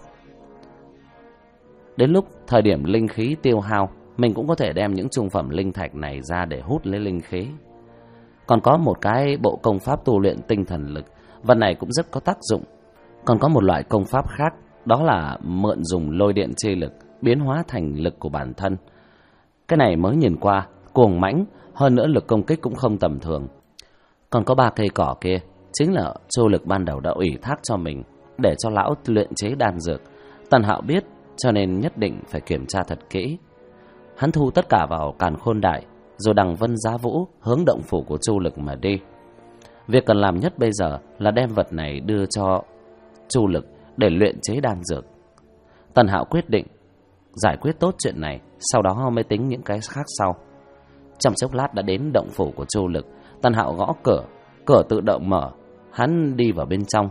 S1: Đến lúc thời điểm linh khí tiêu hao, mình cũng có thể đem những trung phẩm linh thạch này ra để hút lấy linh khí. Còn có một cái bộ công pháp tu luyện tinh thần lực, vật này cũng rất có tác dụng. Còn có một loại công pháp khác, đó là mượn dùng lôi điện chi lực biến hóa thành lực của bản thân. Cái này mới nhìn qua cuồng mãnh, hơn nữa lực công kích cũng không tầm thường. Còn có 3 cây cỏ kia, chính là Chu Lực ban đầu đã ủy thác cho mình để cho lão luyện chế đan dược. Tần Hạo biết, cho nên nhất định phải kiểm tra thật kỹ. Hắn thu tất cả vào càn khôn đại, rồi đằng vân giá vũ hướng động phủ của Chu Lực mà đi. Việc cần làm nhất bây giờ là đem vật này đưa cho Chu Lực để luyện chế đan dược. Tần Hạo quyết định giải quyết tốt chuyện này, sau đó mới tính những cái khác sau. Trong chốc lát đã đến động phủ của Chu Lực. Tần Hạo gõ cửa, cửa tự động mở. Hắn đi vào bên trong.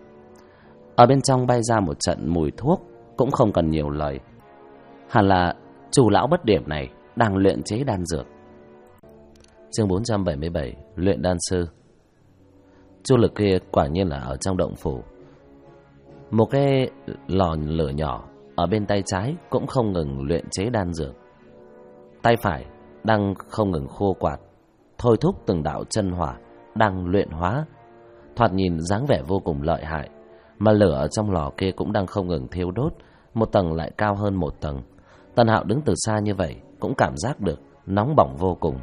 S1: Ở bên trong bay ra một trận mùi thuốc, cũng không cần nhiều lời. Hẳn là Chu lão bất điểm này đang luyện chế đan dược. Chương 477, luyện đan sư. Chu Lực kia quả nhiên là ở trong động phủ. Một cái lò lửa nhỏ ở bên tay trái cũng không ngừng luyện chế đan dược. Tay phải đang không ngừng khô quạt, thôi thúc từng đạo chân hỏa đang luyện hóa. Thoạt nhìn dáng vẻ vô cùng lợi hại. Mà lửa ở trong lò kia cũng đang không ngừng thiêu đốt, một tầng lại cao hơn một tầng. Tần Hạo đứng từ xa như vậy cũng cảm giác được nóng bỏng vô cùng.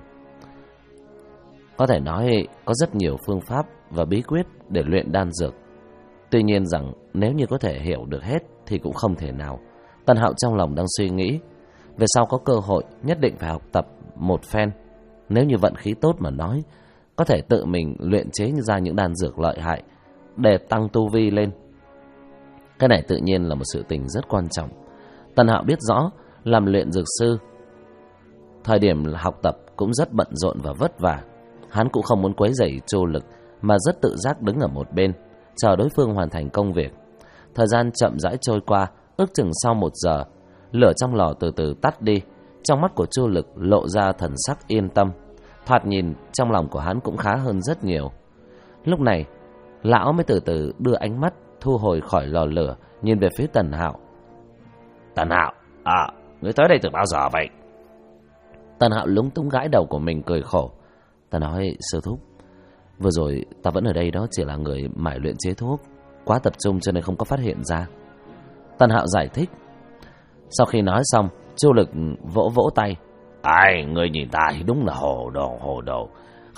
S1: Có thể nói có rất nhiều phương pháp và bí quyết để luyện đan dược. Tuy nhiên rằng nếu như có thể hiểu được hết thì cũng không thể nào. Tần Hạo trong lòng đang suy nghĩ, về sau có cơ hội nhất định phải học tập một phen. Nếu như vận khí tốt mà nói, có thể tự mình luyện chế ra những đan dược lợi hại để tăng tu vi lên. Cái này tự nhiên là một sự tình rất quan trọng. Tần Hạo biết rõ làm luyện dược sư, thời điểm học tập cũng rất bận rộn và vất vả. Hắn cũng không muốn quấy rầy Chu Lực, mà rất tự giác đứng ở một bên chờ đối phương hoàn thành công việc. Thời gian chậm rãi trôi qua, ước chừng sau 1 giờ, lửa trong lò từ từ tắt đi. Trong mắt của Chu Lực lộ ra thần sắc yên tâm. Thoạt nhìn trong lòng của hắn cũng khá hơn rất nhiều. Lúc này lão mới từ từ đưa ánh mắt thu hồi khỏi lò lửa, nhìn về phía Tần Hạo.
S2: Tần Hạo, ngươi tới đây từ bao giờ vậy?
S1: Tần Hạo lúng túng gãi đầu của mình cười khổ. Ta nói sư thúc, vừa rồi ta vẫn ở đây đó, chỉ là người mải luyện chế thuốc, quá tập trung cho nên không có phát hiện ra. Tần Hạo giải thích. Sau khi nói xong, Chu Lực vỗ vỗ tay.
S2: Ai, ngươi nhìn ta thì đúng là hồ đồ.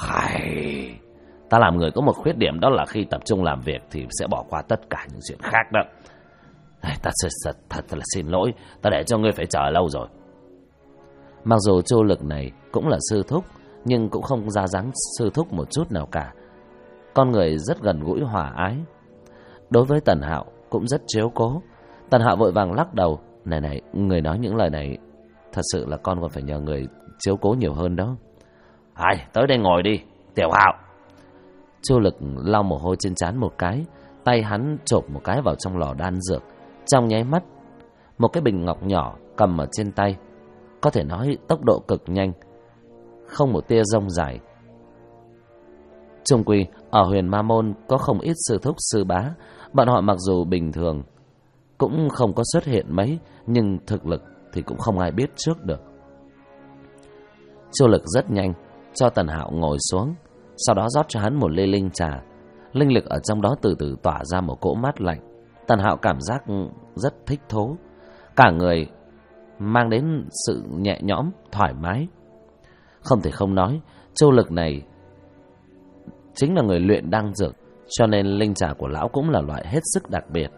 S2: Ta làm người có một khuyết điểm, đó là khi tập trung làm việc thì sẽ bỏ qua tất cả những chuyện khác đó. Ta thật là xin lỗi, ta để cho ngươi phải chờ lâu rồi.
S1: Mặc dù Chu Lực này cũng là sư thúc, nhưng cũng không ra dáng sư thúc một chút nào cả. Con người rất gần gũi hòa ái, đối với Tần Hạo cũng rất chiếu cố. Tần Hạo vội vàng lắc đầu. Này, người nói những lời này, thật sự là con còn phải nhờ người chiếu cố nhiều hơn đó.
S2: Tới đây ngồi đi, Tiểu Hạo.
S1: Chu Lực lau mồ hôi trên trán một cái, tay hắn chộp một cái vào trong lò đan dược. Trong nháy mắt, một cái bình ngọc nhỏ cầm ở trên tay, có thể nói tốc độ cực nhanh, không một tia rông rải. Chung quy ở Huyền Ma Môn có không ít sư thúc sư bá, bọn họ mặc dù bình thường cũng không có xuất hiện mấy, nhưng thực lực thì cũng không ai biết trước được. Chu Lực rất nhanh cho Tần Hạo ngồi xuống, sau đó rót cho hắn một ly linh trà. Linh lực ở trong đó từ từ tỏa ra một cỗ mát lạnh. Tần Hạo cảm giác rất thích thú, cả người mang đến sự nhẹ nhõm, thoải mái. Không thể không nói, Chu Lực này chính là người luyện đan dược, cho nên linh trà của lão cũng là loại hết sức đặc biệt.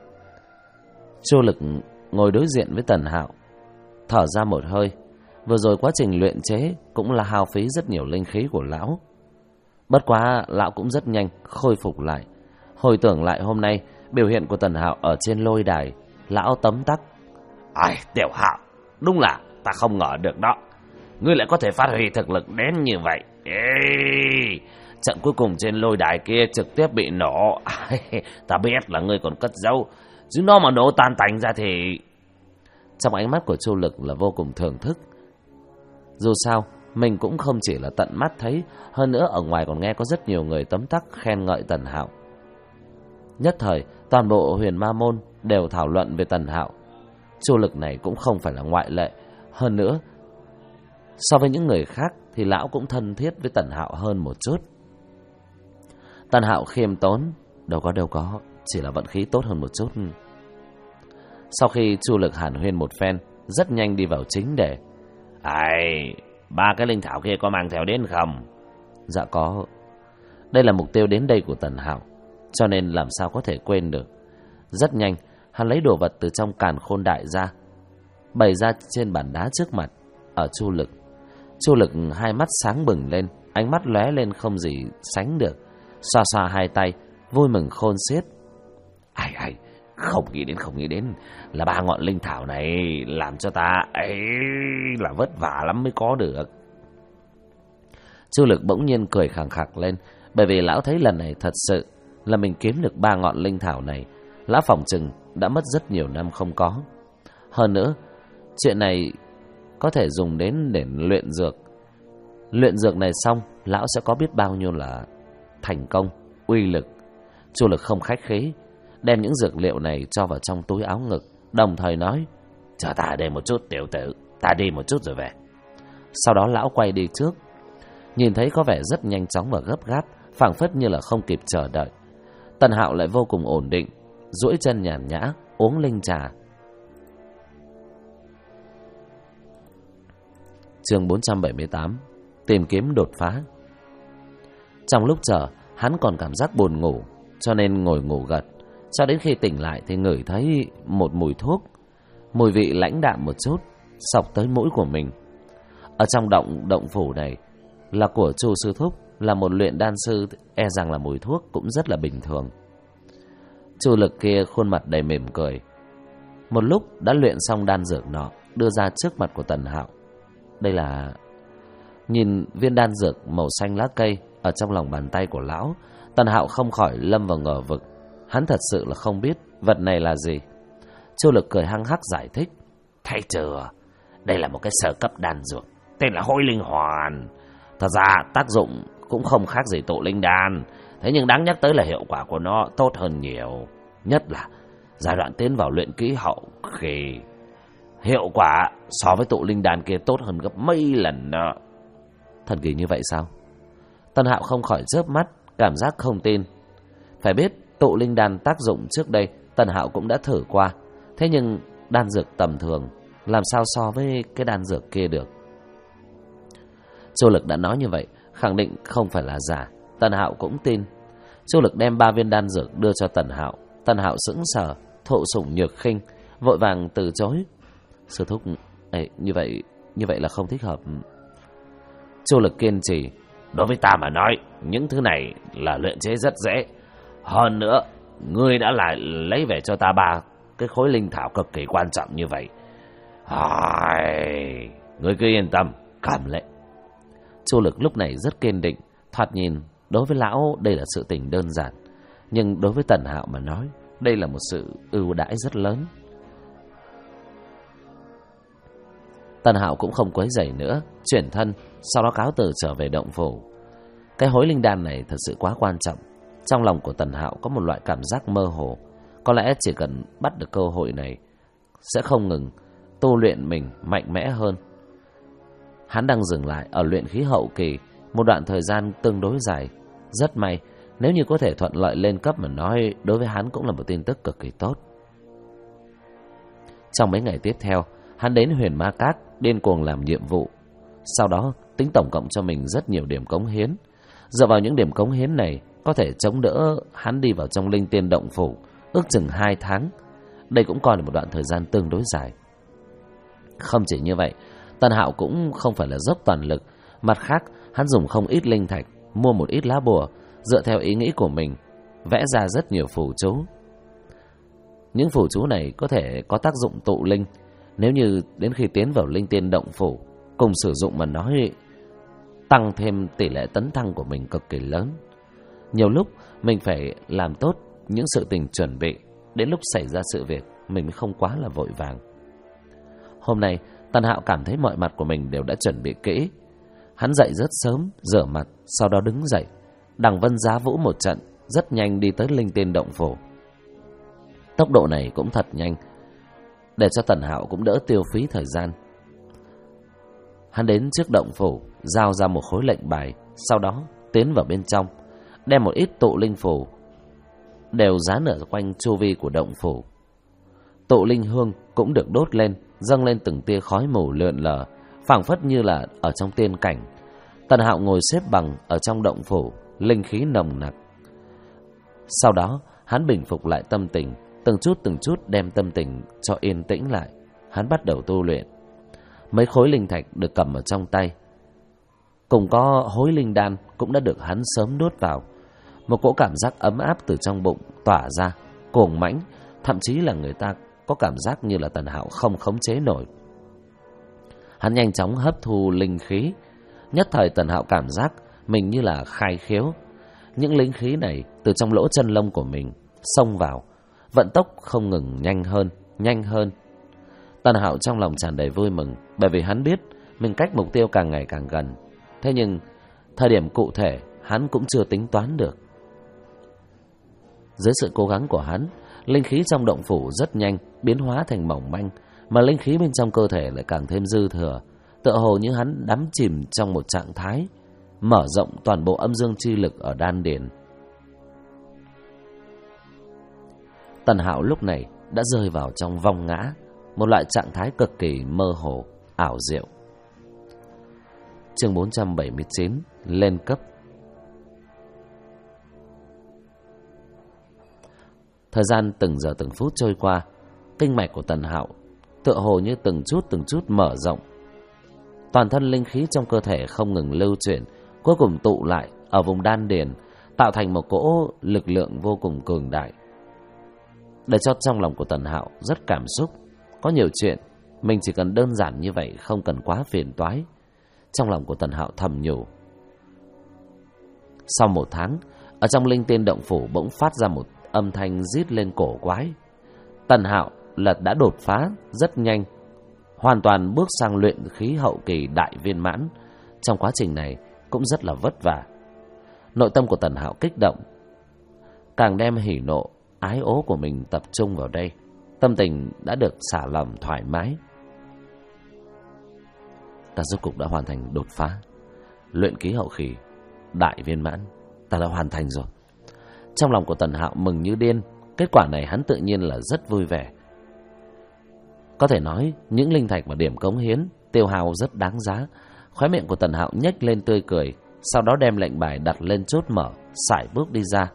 S1: Chu Lực ngồi đối diện với Tần Hạo, thở ra một hơi. Vừa rồi quá trình luyện chế cũng là hao phí rất nhiều linh khí của lão. Bất quá lão cũng rất nhanh khôi phục lại. Hồi tưởng lại hôm nay biểu hiện của Tần Hạo ở trên lôi đài, lão tấm tắc.
S2: Ai, Tiểu Hạo, đúng là ta không ngờ được đó. Ngươi lại có thể phát huy thực lực đến như vậy. Trận cuối cùng trên lôi đài kia trực tiếp bị nổ. Ta biết là ngươi còn cất giấu, chứ nó mà nổ tan tành ra thì...
S1: Trong ánh mắt của Chu Lực là vô cùng thưởng thức. Dù sao mình cũng không chỉ là tận mắt thấy, hơn nữa ở ngoài còn nghe có rất nhiều người tấm tắc khen ngợi Tần Hạo. Nhất thời toàn bộ Huyền Ma Môn đều thảo luận về Tần Hạo. Chu Lực này cũng không phải là ngoại lệ. Hơn nữa, so với những người khác thì lão cũng thân thiết với Tần Hạo hơn một chút. Tần Hạo khiêm tốn, đâu có, chỉ là vận khí tốt hơn một chút. Sau khi Chu Lực hàn huyên một phen, rất nhanh đi vào chính đề.
S2: Ai, 3 cái linh thảo kia có mang theo đến không?
S1: Dạ có. Đây là mục tiêu đến đây của Tần Hạo, cho nên làm sao có thể quên được. Rất nhanh, hắn lấy đồ vật từ trong càn khôn đại ra, bày ra trên bàn đá trước mặt ở Chu Lực. Chu Lực hai mắt sáng bừng lên, ánh mắt lóe lên không gì sánh được, xoa xoa hai tay, vui mừng khôn xiết.
S2: Ai, không nghĩ đến là 3 ngọn linh thảo này làm cho ta ấy là vất vả lắm mới có được.
S1: Chu Lực bỗng nhiên cười khẳng khặc lên, bởi vì lão thấy lần này thật sự là mình kiếm được 3 ngọn linh thảo này, lão phỏng chừng đã mất rất nhiều năm không có. Hơn nữa, chuyện này có thể dùng đến để luyện dược. Luyện dược này xong, lão sẽ có biết bao nhiêu là thành công, uy lực. Chu Lực không khách khí, đem những dược liệu này cho vào trong túi áo ngực, đồng thời nói:
S2: Chờ ta đây một chút tiểu tử, ta đi một chút rồi về.
S1: Sau đó lão quay đi trước, nhìn thấy có vẻ rất nhanh chóng và gấp gáp, phảng phất như là không kịp chờ đợi. Tần Hạo lại vô cùng ổn định, duỗi chân nhàn nhã uống linh trà. Chương 478: Tìm kiếm đột phá. Trong lúc chờ, hắn còn cảm giác buồn ngủ, cho nên ngồi ngủ gật. Cho đến khi tỉnh lại thì ngửi thấy một mùi thuốc, mùi vị lãnh đạm một chút xộc tới mũi của mình. Ở trong động phủ này là của Chu sư thúc, là một luyện đan sư, e rằng là mùi thuốc cũng rất là bình thường. Chu Lực kia khuôn mặt đầy mỉm cười, một lúc đã luyện xong đan dược nọ, đưa ra trước mặt của Tần Hạo. Đây là... Nhìn viên đan dược màu xanh lá cây ở trong lòng bàn tay của lão, Tần Hạo không khỏi lâm vào ngờ vực. Hắn thật sự là không biết vật này là gì. Chu Lực cười hăng hắc giải thích:
S2: Thấy chưa, đây là một cái sơ cấp đan dược, tên là Hôi Linh Hoàn. Thật ra tác dụng cũng không khác gì tụ linh đan, thế nhưng đáng nhắc tới là hiệu quả của nó tốt hơn nhiều. Nhất là giai đoạn tiến vào luyện kỹ hậu kỳ, hiệu quả so với tụ linh đan kia tốt hơn gấp mấy lần đó.
S1: Thần kỳ như vậy sao? Tần Hạo không khỏi chớp mắt, cảm giác không tin. Phải biết tụ linh đan tác dụng trước đây Tần Hạo cũng đã thử qua, thế nhưng đan dược tầm thường làm sao so với cái đan dược kia được. Chu Lực đã nói như vậy, khẳng định không phải là giả. Tần Hạo cũng tin. Chu Lực đem 3 viên đan dược đưa cho Tần Hạo. Tần Hạo sững sờ, thụ sủng nhược khinh, vội vàng từ chối. Sư thúc, như vậy là không thích hợp. Chu Lực kiên trì:
S2: Đối với ta mà nói, những thứ này là luyện chế rất dễ. Hơn nữa, ngươi đã lại lấy về cho ta 3 cái khối linh thảo cực kỳ quan trọng như vậy. Ngươi cứ yên tâm, cầm lệnh.
S1: Chu Lực lúc này rất kiên định. Thoạt nhìn đối với lão đây là sự tình đơn giản, nhưng đối với Tần Hạo mà nói, đây là một sự ưu đãi rất lớn. Tần Hạo cũng không quấy rầy nữa, chuyển thân, sau đó cáo từ trở về động phủ. Cái hối linh đan này thật sự quá quan trọng. Trong lòng của Tần Hạo có một loại cảm giác mơ hồ. Có lẽ chỉ cần bắt được cơ hội này sẽ không ngừng tu luyện mình mạnh mẽ hơn. Hắn đang dừng lại ở luyện khí hậu kỳ một đoạn thời gian tương đối dài. Rất may, nếu như có thể thuận lợi lên cấp mà nói, đối với hắn cũng là một tin tức cực kỳ tốt. Trong mấy ngày tiếp theo, hắn đến Huyền Ma Các điên cuồng làm nhiệm vụ. Sau đó tính tổng cộng cho mình rất nhiều điểm cống hiến. Dựa vào những điểm cống hiến này có thể chống đỡ hắn đi vào trong Linh Tiên Động Phủ ước chừng 2 tháng. Đây cũng còn là một đoạn thời gian tương đối dài. Không chỉ như vậy, Tần Hạo cũng không phải là dốc toàn lực. Mặt khác, hắn dùng không ít linh thạch, mua một ít lá bùa, dựa theo ý nghĩ của mình vẽ ra rất nhiều phù chú. Những phù chú này có thể có tác dụng tụ linh. Nếu như đến khi tiến vào Linh Tiên Động Phủ cùng sử dụng mà nói, tăng thêm tỷ lệ tấn thăng của mình cực kỳ lớn. Nhiều lúc mình phải làm tốt những sự tình chuẩn bị, đến lúc xảy ra sự việc mình mới không quá là vội vàng. Hôm nay Tần Hạo cảm thấy mọi mặt của mình đều đã chuẩn bị kỹ. Hắn dậy rất sớm, rửa mặt, sau đó đứng dậy, đằng vân giá vũ một trận, rất nhanh đi tới Linh Tiên Động Phủ. Tốc độ này cũng thật nhanh, để cho Tần Hạo cũng đỡ tiêu phí thời gian. Hắn đến trước động phủ, giao ra một khối lệnh bài, sau đó tiến vào bên trong, đem một ít tụ linh phù đều dán ở quanh chu vi của động phủ. Tụ linh hương cũng được đốt lên, dâng lên từng tia khói mù lượn lờ, phảng phất như là ở trong tiên cảnh. Tần Hạo ngồi xếp bằng ở trong động phủ, linh khí nồng nặc. Sau đó hắn bình phục lại tâm tình, từng chút đem tâm tình cho yên tĩnh lại. Hắn bắt đầu tu luyện. Mấy khối linh thạch được cầm ở trong tay, cùng có hối linh đan cũng đã được hắn sớm nuốt vào. Một cỗ cảm giác ấm áp từ trong bụng tỏa ra, cuồng mãnh, thậm chí là người ta có cảm giác như là Tần Hạo không khống chế nổi. Hắn nhanh chóng hấp thu linh khí. Nhất thời Tần Hạo cảm giác mình như là khai khiếu. Những linh khí này từ trong lỗ chân lông của mình xông vào, vận tốc không ngừng nhanh hơn. Tần Hạo trong lòng tràn đầy vui mừng, bởi vì hắn biết mình cách mục tiêu càng ngày càng gần. Thế nhưng thời điểm cụ thể hắn cũng chưa tính toán được. Dưới sự cố gắng của hắn, linh khí trong động phủ rất nhanh biến hóa thành mỏng manh, mà linh khí bên trong cơ thể lại càng thêm dư thừa, tựa hồ như hắn đắm chìm trong một trạng thái mở rộng toàn bộ âm dương chi lực ở đan điền. Tần Hạo lúc này đã rơi vào trong vong ngã, một loại trạng thái cực kỳ mơ hồ, ảo diệu. Chương 479 lên cấp. Thời gian từng giờ từng phút trôi qua, kinh mạch của Tần Hạo tựa hồ như từng chút mở rộng. Toàn thân linh khí trong cơ thể không ngừng lưu chuyển, cuối cùng tụ lại ở vùng đan điền, tạo thành một cỗ lực lượng vô cùng cường đại. Để cho trong lòng của Tần Hạo rất cảm xúc. Có nhiều chuyện mình chỉ cần đơn giản như vậy, không cần quá phiền toái. Trong lòng của Tần Hạo thầm nhủ. Sau 1 tháng, ở trong Linh Tiên Động Phủ bỗng phát ra một âm thanh rít lên cổ quái. Tần Hạo đã đột phá rất nhanh, hoàn toàn bước sang luyện khí hậu kỳ đại viên mãn. Trong quá trình này cũng rất là vất vả. Nội tâm của Tần Hạo kích động, càng đem hỉ nộ ái ố của mình tập trung vào đây. Tâm tình đã được xả lòng thoải mái. Ta rốt cục đã hoàn thành đột phá luyện khí hậu kỳ đại viên mãn. Ta đã hoàn thành rồi. Trong lòng của Tần Hạo mừng như điên. Kết quả này hắn tự nhiên là rất vui vẻ. Có thể nói những linh thạch và điểm cống hiến tiêu hao rất đáng giá. Khóe miệng của Tần Hạo nhếch lên tươi cười, sau đó đem lệnh bài đặt lên chốt mở, sải bước đi ra.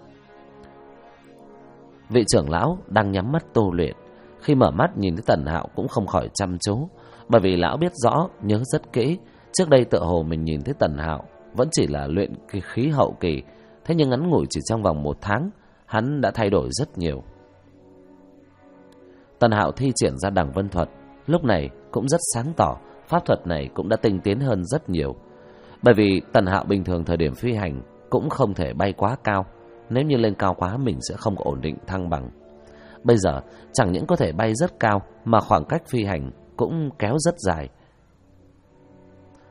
S1: Vị trưởng lão đang nhắm mắt tu luyện, khi mở mắt nhìn thấy Tần Hạo cũng không khỏi chăm chú, bởi vì lão biết rõ, nhớ rất kỹ, trước đây tựa hồ mình nhìn thấy Tần Hạo vẫn chỉ là luyện khí hậu kỳ, thế nhưng ngắn ngủi chỉ trong vòng 1 tháng, hắn đã thay đổi rất nhiều. Tần Hạo thi triển ra đằng vân thuật, lúc này cũng rất sáng tỏ, pháp thuật này cũng đã tinh tiến hơn rất nhiều. Bởi vì Tần Hạo bình thường thời điểm phi hành cũng không thể bay quá cao, nếu như lên cao quá mình sẽ không có ổn định thăng bằng. Bây giờ chẳng những có thể bay rất cao mà khoảng cách phi hành cũng kéo rất dài.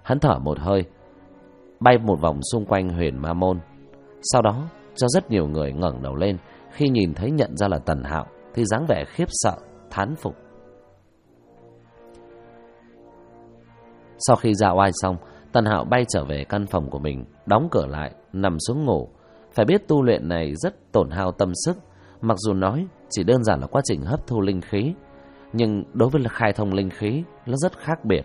S1: Hắn thở một hơi, bay một vòng xung quanh Huyền Ma Môn. Sau đó cho rất nhiều người ngẩng đầu lên, khi nhìn thấy nhận ra là Tần Hạo thì dáng vẻ khiếp sợ, thán phục. Sau khi ra oai xong, Tần Hạo bay trở về căn phòng của mình, đóng cửa lại, nằm xuống ngủ. Phải biết tu luyện này rất tổn hao tâm sức. Mặc dù nói chỉ đơn giản là quá trình hấp thu linh khí, nhưng đối với khai thông linh khí nó rất khác biệt.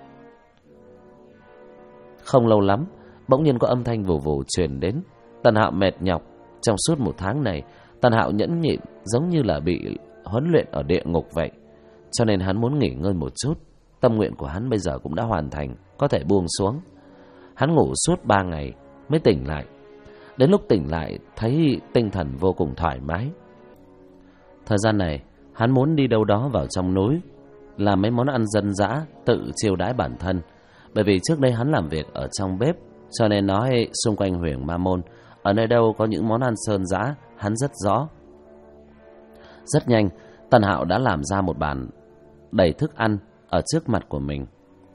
S1: Không lâu lắm, bỗng nhiên có âm thanh vù vù truyền đến. Tần Hạo mệt nhọc. Trong suốt một tháng này, Tần Hạo nhẫn nhịn giống như là bị huấn luyện ở địa ngục vậy. Cho nên hắn muốn nghỉ ngơi một chút. Tâm nguyện của hắn bây giờ cũng đã hoàn thành, có thể buông xuống. Hắn ngủ suốt 3 ngày mới tỉnh lại. Đến lúc tỉnh lại thấy tinh thần vô cùng thoải mái. Thời gian này hắn muốn đi đâu đó vào trong núi, làm mấy món ăn dân dã, tự chiêu đãi bản thân. Bởi vì trước đây hắn làm việc ở trong bếp, cho nên nói xung quanh Huyền Ma Môn ở nơi đâu có những món ăn sơn dã hắn rất rõ. Rất nhanh, Tần Hạo đã làm ra một bàn đầy thức ăn ở trước mặt của mình.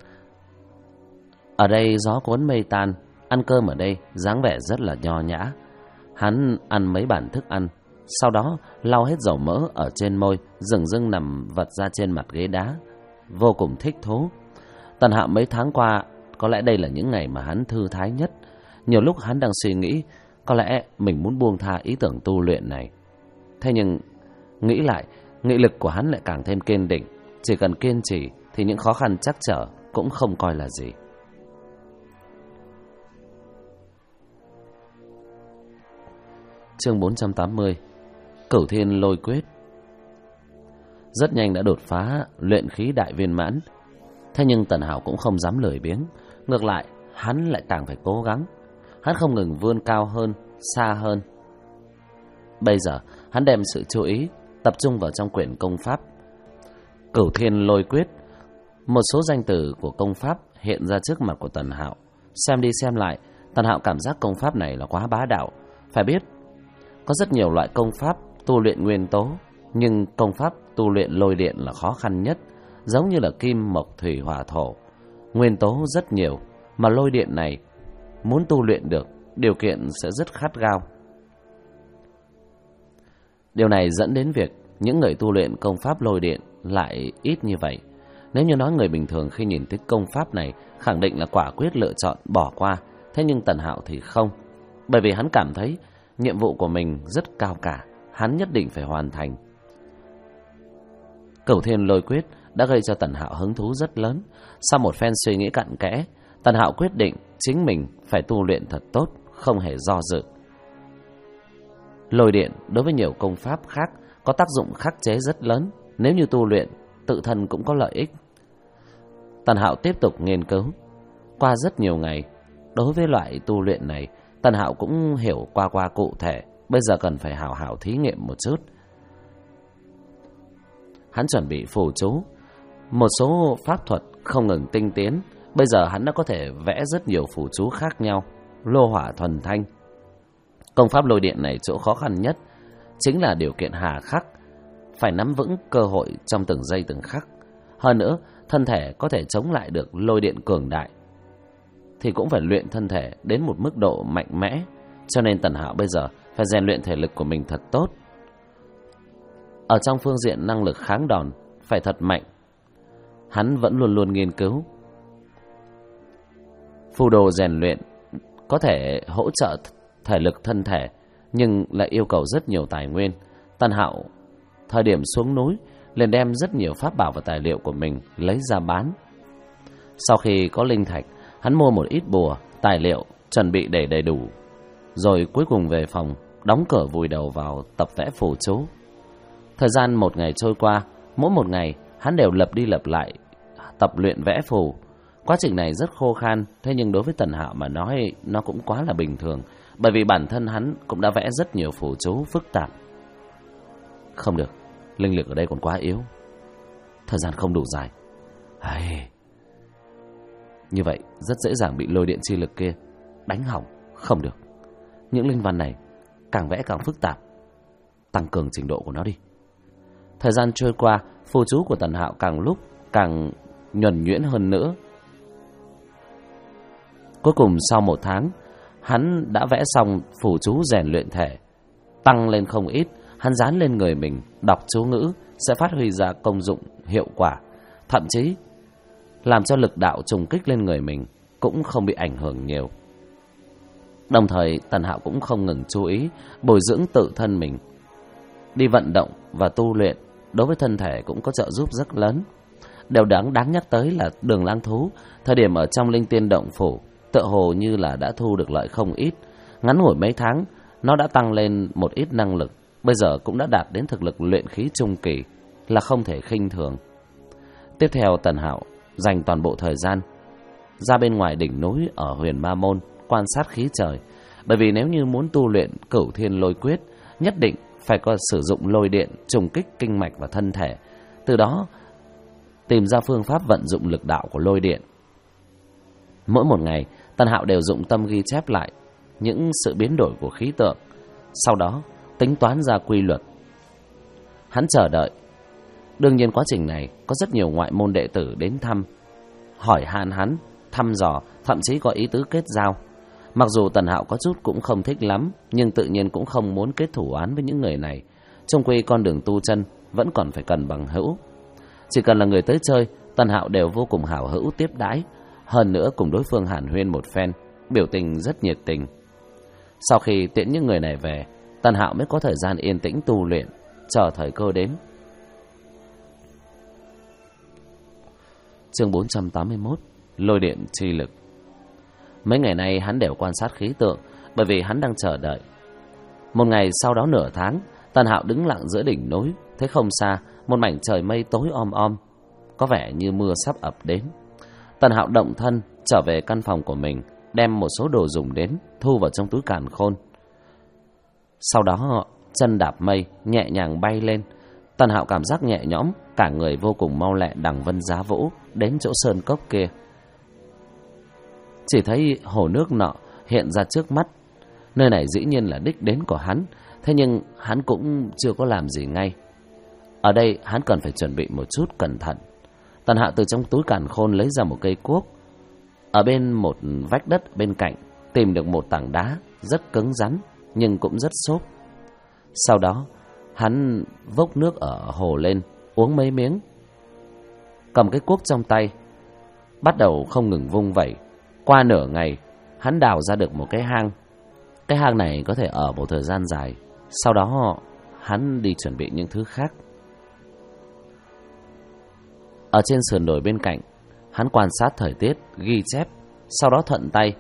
S1: Ở đây gió cuốn mây tan, ăn cơm ở đây dáng vẻ rất là nho nhã. Hắn ăn mấy bàn thức ăn, sau đó lau hết dầu mỡ ở trên môi, dửng dưng nằm vật ra trên mặt ghế đá, vô cùng thích thú. Tần Hạo mấy tháng qua, có lẽ đây là những ngày mà hắn thư thái nhất. Nhiều lúc hắn đang suy nghĩ, có lẽ mình muốn buông tha ý tưởng tu luyện này. Thế nhưng nghĩ lại, nghị lực của hắn lại càng thêm kiên định. Chỉ cần kiên trì thì những khó khăn trắc trở cũng không coi là gì. Chương 480, Cửu Thiên Lôi Quyết. Rất nhanh đã đột phá luyện khí đại viên mãn. Thế nhưng Tần Hạo cũng không dám lười biếng. Ngược lại, hắn lại càng phải cố gắng. Hắn không ngừng vươn cao hơn, xa hơn. Bây giờ, hắn đem sự chú ý tập trung vào trong quyển công pháp Cửu Thiên Lôi Quyết. Một số danh từ của công pháp hiện ra trước mặt của Tần Hạo. Xem đi xem lại, Tần Hạo cảm giác công pháp này là quá bá đạo. Phải biết, có rất nhiều loại công pháp tu luyện nguyên tố, nhưng công pháp tu luyện lôi điện là khó khăn nhất. Giống như là kim, mộc, thủy, hỏa, thổ, nguyên tố rất nhiều, mà lôi điện này muốn tu luyện được, điều kiện sẽ rất khắt gao. Điều này dẫn đến việc những người tu luyện công pháp lôi điện lại ít như vậy. Nếu như nói người bình thường khi nhìn thấy công pháp này khẳng định là quả quyết lựa chọn bỏ qua. Thế nhưng Tần Hạo thì không. Bởi vì hắn cảm thấy nhiệm vụ của mình rất cao cả, hắn nhất định phải hoàn thành. Cửu Thiên Lôi Quyết đã gây cho Tần Hạo hứng thú rất lớn. Sau một phen suy nghĩ cặn kẽ, Tần Hạo quyết định chính mình phải tu luyện thật tốt, không hề do dự. Lôi điện đối với nhiều công pháp khác có tác dụng khắc chế rất lớn. Nếu như tu luyện, tự thân cũng có lợi ích. Tần Hạo tiếp tục nghiên cứu. Qua rất nhiều ngày, đối với loại tu luyện này, Tần Hạo cũng hiểu qua cụ thể. Bây giờ cần phải hào hào thí nghiệm một chút. Hắn chuẩn bị phù chú, một số pháp thuật không ngừng tinh tiến. Bây giờ hắn đã có thể vẽ rất nhiều phù chú khác nhau. Lô hỏa thuần thanh. Công pháp lôi điện này chỗ khó khăn nhất chính là điều kiện hà khắc, phải nắm vững cơ hội trong từng giây từng khắc. Hơn nữa, thân thể có thể chống lại được lôi điện cường đại thì cũng phải luyện thân thể đến một mức độ mạnh mẽ. Cho nên Tần Hạo bây giờ phải rèn luyện thể lực của mình thật tốt. Ở trong phương diện năng lực kháng đòn phải thật mạnh. Hắn vẫn luôn luôn nghiên cứu. Phù đồ rèn luyện có thể hỗ trợ thể lực thân thể, nhưng lại yêu cầu rất nhiều tài nguyên. Tần Hạo thời điểm xuống núi liền đem rất nhiều pháp bảo và tài liệu của mình lấy ra bán. Sau khi có linh thạch, hắn mua một ít bùa, tài liệu, chuẩn bị để đầy đủ. Rồi cuối cùng về phòng, đóng cửa vùi đầu vào tập vẽ phù chú. Thời gian một ngày trôi qua, mỗi một ngày hắn đều lặp đi lặp lại tập luyện vẽ phù. Quá trình này rất khô khan, thế nhưng đối với Tần Hạo mà nói nó cũng quá là bình thường. Bởi vì bản thân hắn cũng đã vẽ rất nhiều phù chú phức tạp. Không được, linh lực ở đây còn quá yếu, thời gian không đủ dài. Như vậy rất dễ dàng bị lôi điện chi lực kia đánh hỏng. Không được, những linh văn này càng vẽ càng phức tạp, tăng cường trình độ của nó đi. Thời gian trôi qua, phù chú của Tần Hạo càng lúc càng nhuần nhuyễn hơn nữa. Cuối cùng sau 1 tháng, hắn đã vẽ xong phù chú rèn luyện thể, tăng lên không ít. Hắn dán lên người mình, đọc chú ngữ sẽ phát huy ra công dụng hiệu quả, thậm chí làm cho lực đạo trùng kích lên người mình cũng không bị ảnh hưởng nhiều. Đồng thời Tần Hạo cũng không ngừng chú ý bồi dưỡng tự thân mình. Đi vận động và tu luyện đối với thân thể cũng có trợ giúp rất lớn. Điều đáng nhắc tới là Đường Lang Thú thời điểm ở trong Linh Tiên Động Phủ tựa hồ như là đã thu được lợi không ít. Ngắn ngủi mấy tháng, nó đã tăng lên một ít năng lực, bây giờ cũng đã đạt đến thực lực luyện khí trung kỳ, là không thể khinh thường. Tiếp theo Tần Hạo dành toàn bộ thời gian ra bên ngoài đỉnh núi ở Huyền Ma Môn quan sát khí trời, bởi vì nếu như muốn tu luyện Cửu Thiên Lôi Quyết, nhất định phải có sử dụng lôi điện trùng kích kinh mạch và thân thể, từ đó tìm ra phương pháp vận dụng lực đạo của lôi điện. Mỗi một ngày, Tần Hạo đều dụng tâm ghi chép lại những sự biến đổi của khí tượng, sau đó tính toán ra quy luật. Hắn chờ đợi. Đương nhiên quá trình này có rất nhiều ngoại môn đệ tử đến thăm, hỏi han hắn, thăm dò, thậm chí có ý tứ kết giao. Mặc dù Tần Hạo có chút cũng không thích lắm, nhưng tự nhiên cũng không muốn kết thủ oán với những người này. Chung quy con đường tu chân vẫn còn phải cần bằng hữu. Chỉ cần là người tới chơi, Tần Hạo đều vô cùng hảo hữu tiếp đãi. Hơn nữa cùng đối phương hàn huyên một phen, biểu tình rất nhiệt tình. Sau khi tiễn những người này về, Tần Hạo mới có thời gian yên tĩnh tu luyện, chờ thời cơ đến. Chương 481: Lôi điện chi lực. Mấy ngày nay hắn đều quan sát khí tượng, bởi vì hắn đang chờ đợi. Một ngày sau đó nửa tháng, Tần Hạo đứng lặng giữa đỉnh núi, thấy không xa một mảnh trời mây tối om om, có vẻ như mưa sắp ập đến. Tần Hạo động thân trở về căn phòng của mình, đem một số đồ dùng đến thu vào trong túi càn khôn. Sau đó chân đạp mây nhẹ nhàng bay lên. Tần Hạo cảm giác nhẹ nhõm, cả người vô cùng mau lẹ đằng vân giá vũ đến chỗ sơn cốc kia. Chỉ thấy hồ nước nọ hiện ra trước mắt. Nơi này dĩ nhiên là đích đến của hắn, thế nhưng hắn cũng chưa có làm gì ngay. Ở đây hắn cần phải chuẩn bị một chút cẩn thận. Tần Hạo từ trong túi càn khôn lấy ra một cây cuốc. Ở bên một vách đất bên cạnh tìm được một tảng đá rất cứng rắn nhưng cũng rất xốp. Sau đó hắn vốc nước ở hồ lên, uống mấy miếng, cầm cái cuốc trong tay, bắt đầu không ngừng vung vẩy. Qua nửa ngày, hắn đào ra được một cái hang. Cái hang này có thể ở một thời gian dài. Sau đó hắn đi chuẩn bị những thứ khác. Ở trên sườn đồi bên cạnh, hắn quan sát thời tiết, ghi chép, sau đó thuận tay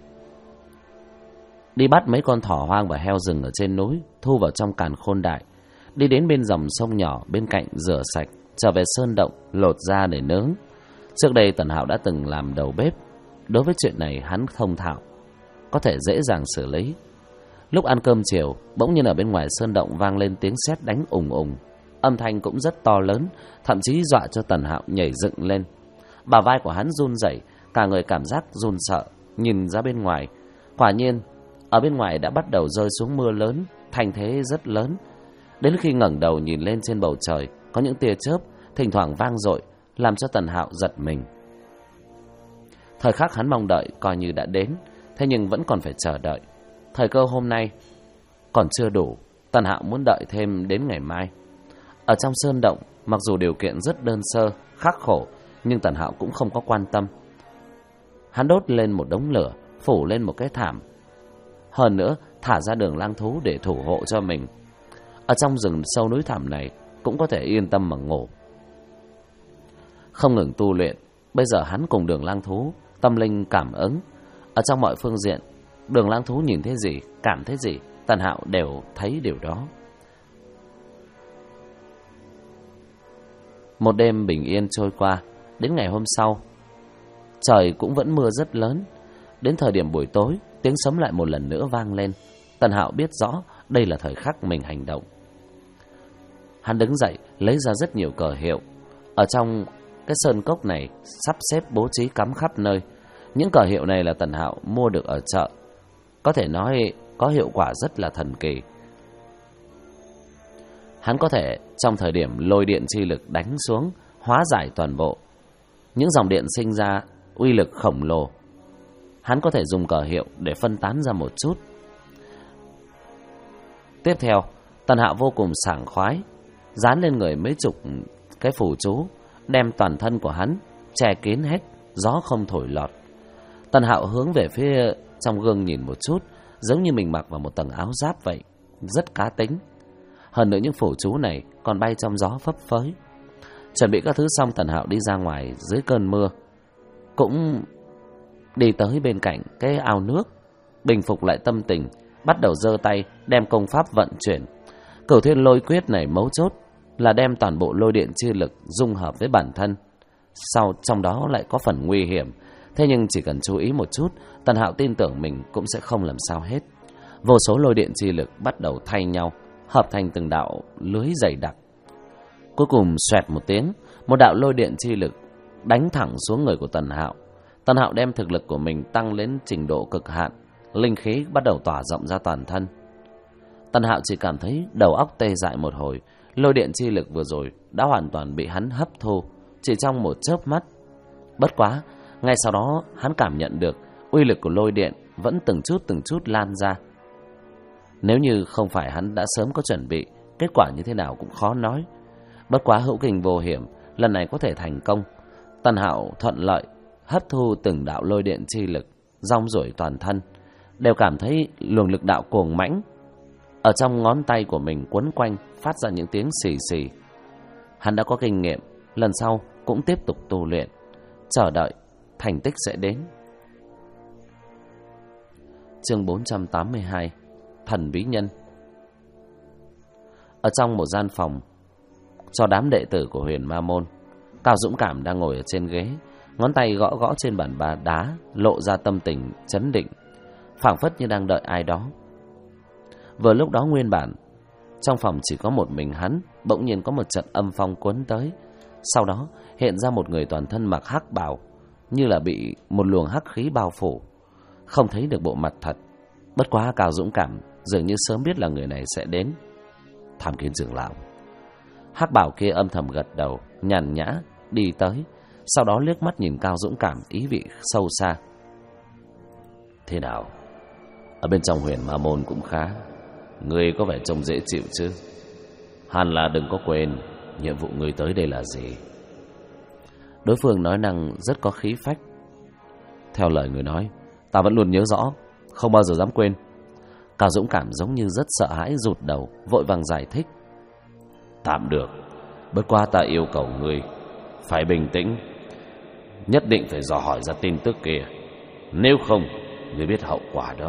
S1: đi bắt mấy con thỏ hoang và heo rừng ở trên núi, thu vào trong càn khôn đại. Đi đến bên dòng sông nhỏ bên cạnh rửa sạch, trở về sơn động lột ra để nướng. Trước đây Tần Hạo đã từng làm đầu bếp, đối với chuyện này hắn thông thạo, có thể dễ dàng xử lý. Lúc ăn cơm chiều, bỗng nhiên ở bên ngoài sơn động vang lên tiếng sét đánh ùng ùng, âm thanh cũng rất to lớn, thậm chí dọa cho Tần Hạo nhảy dựng lên. Bả vai của hắn run rẩy, cả người cảm giác run sợ, nhìn ra bên ngoài. Quả nhiên, ở bên ngoài đã bắt đầu rơi xuống mưa lớn, thành thế rất lớn. Đến khi ngẩng đầu nhìn lên trên bầu trời, có những tia chớp thỉnh thoảng vang dội, làm cho Tần Hạo giật mình. Thời khắc hắn mong đợi coi như đã đến, thế nhưng vẫn còn phải chờ đợi. Thời cơ hôm nay còn chưa đủ, Tần Hạo muốn đợi thêm đến ngày mai. Ở trong sơn động, mặc dù điều kiện rất đơn sơ, khắc khổ, nhưng Tần Hạo cũng không có quan tâm. Hắn đốt lên một đống lửa, phủ lên một cái thảm. Hơn nữa, thả ra Đường Lang Thú để thủ hộ cho mình. Ở trong rừng sâu núi thẳm này, cũng có thể yên tâm mà ngủ. Không ngừng tu luyện, bây giờ hắn cùng Đường Lang Thú tâm linh cảm ứng. Ở trong mọi phương diện, Đường Lang Thú nhìn thấy gì, cảm thấy gì, Tần Hạo đều thấy điều đó. Một đêm bình yên trôi qua. Đến ngày hôm sau, trời cũng vẫn mưa rất lớn. Đến thời điểm buổi tối, tiếng sấm lại một lần nữa vang lên. Tần Hạo biết rõ đây là thời khắc mình hành động. Hắn đứng dậy, lấy ra rất nhiều cờ hiệu. Ở trong cái sơn cốc này sắp xếp bố trí cắm khắp nơi. Những cờ hiệu này là Tần Hạo mua được ở chợ, có thể nói có hiệu quả rất là thần kỳ. Hắn có thể trong thời điểm lôi điện chi lực đánh xuống, hóa giải toàn bộ. Những dòng điện sinh ra uy lực khổng lồ. hắn có thể dùng cờ hiệu để phân tán ra một chút. Tiếp theo, Tần Hạo vô cùng sảng khoái, dán lên người mấy chục cái phù chú, đem toàn thân của hắn che kín hết, gió không thổi lọt. Tần Hạo hướng về phía trong gương nhìn một chút, giống như mình mặc vào một tầng áo giáp vậy, rất cá tính. Hơn nữa những phù chú này còn bay trong gió phấp phới. Chuẩn bị các thứ xong, Tần Hạo đi ra ngoài dưới cơn mưa, cũng đi tới bên cạnh cái ao nước, bình phục lại tâm tình, bắt đầu giơ tay đem công pháp vận chuyển. Cửu Thiên Lôi Quyết này mấu chốt là đem toàn bộ lôi điện chi lực dung hợp với bản thân. Sau trong đó lại có phần nguy hiểm, thế nhưng chỉ cần chú ý một chút, Tần Hạo tin tưởng mình cũng sẽ không làm sao hết. Vô số lôi điện chi lực bắt đầu thay nhau, hợp thành từng đạo lưới dày đặc. Cuối cùng xoẹt một tiếng, một đạo lôi điện chi lực đánh thẳng xuống người của Tần Hạo. Tần Hạo đem thực lực của mình tăng lên trình độ cực hạn, linh khí bắt đầu tỏa rộng ra toàn thân. Tần Hạo chỉ cảm thấy đầu óc tê dại một hồi, lôi điện chi lực vừa rồi đã hoàn toàn bị hắn hấp thu, chỉ trong một chớp mắt. Bất quá, ngay sau đó hắn cảm nhận được uy lực của lôi điện vẫn từng chút lan ra. Nếu như không phải hắn đã sớm có chuẩn bị, kết quả như thế nào cũng khó nói. Bất quá hữu kinh vô hiểm, lần này có thể thành công. Tần Hạo thuận lợi hấp thu từng đạo lôi điện chi lực, rong ruổi toàn thân, đều cảm thấy luồng lực đạo cuồng mãnh ở trong ngón tay của mình quấn quanh, phát ra những tiếng xì xì. Hắn đã có kinh nghiệm, lần sau cũng tiếp tục tu luyện, chờ đợi thành tích sẽ đến. Chương 482, Thần Bí Nhân. Ở trong một gian phòng cho đám đệ tử của Huyền Ma Môn, Cao Dũng Cảm đang ngồi ở trên ghế, ngón tay gõ gõ trên bàn đá, lộ ra tâm tình chấn định, phảng phất như đang đợi ai đó. Vừa lúc đó nguyên bản trong phòng chỉ có một mình hắn, bỗng nhiên có một trận âm phong cuốn tới. Sau đó hiện ra một người toàn thân mặc hắc bào, như là bị một luồng hắc khí bao phủ, không thấy được bộ mặt thật. Bất quá Cao Dũng Cảm dường như sớm biết là người này sẽ đến. Tham Kiến trưởng lão. Hắc bào kia âm thầm gật đầu, nhàn nhã đi tới, sau đó liếc mắt nhìn Cao Dũng Cảm, ý vị sâu xa. Thế nào? Ở bên trong Huyền Ma Môn cũng khá, ngươi có vẻ trông dễ chịu chứ? Hẳn là đừng có quên nhiệm vụ ngươi tới đây là gì. Đối phương nói năng rất có khí phách. Theo lời người nói, ta vẫn luôn nhớ rõ, không bao giờ dám quên. Cao Dũng Cảm giống như rất sợ hãi, rụt đầu, vội vàng giải thích. Tạm được, bất quá ta yêu cầu ngươi phải bình tĩnh, nhất định phải dò hỏi ra tin tức kia, nếu không ngươi biết hậu quả đó.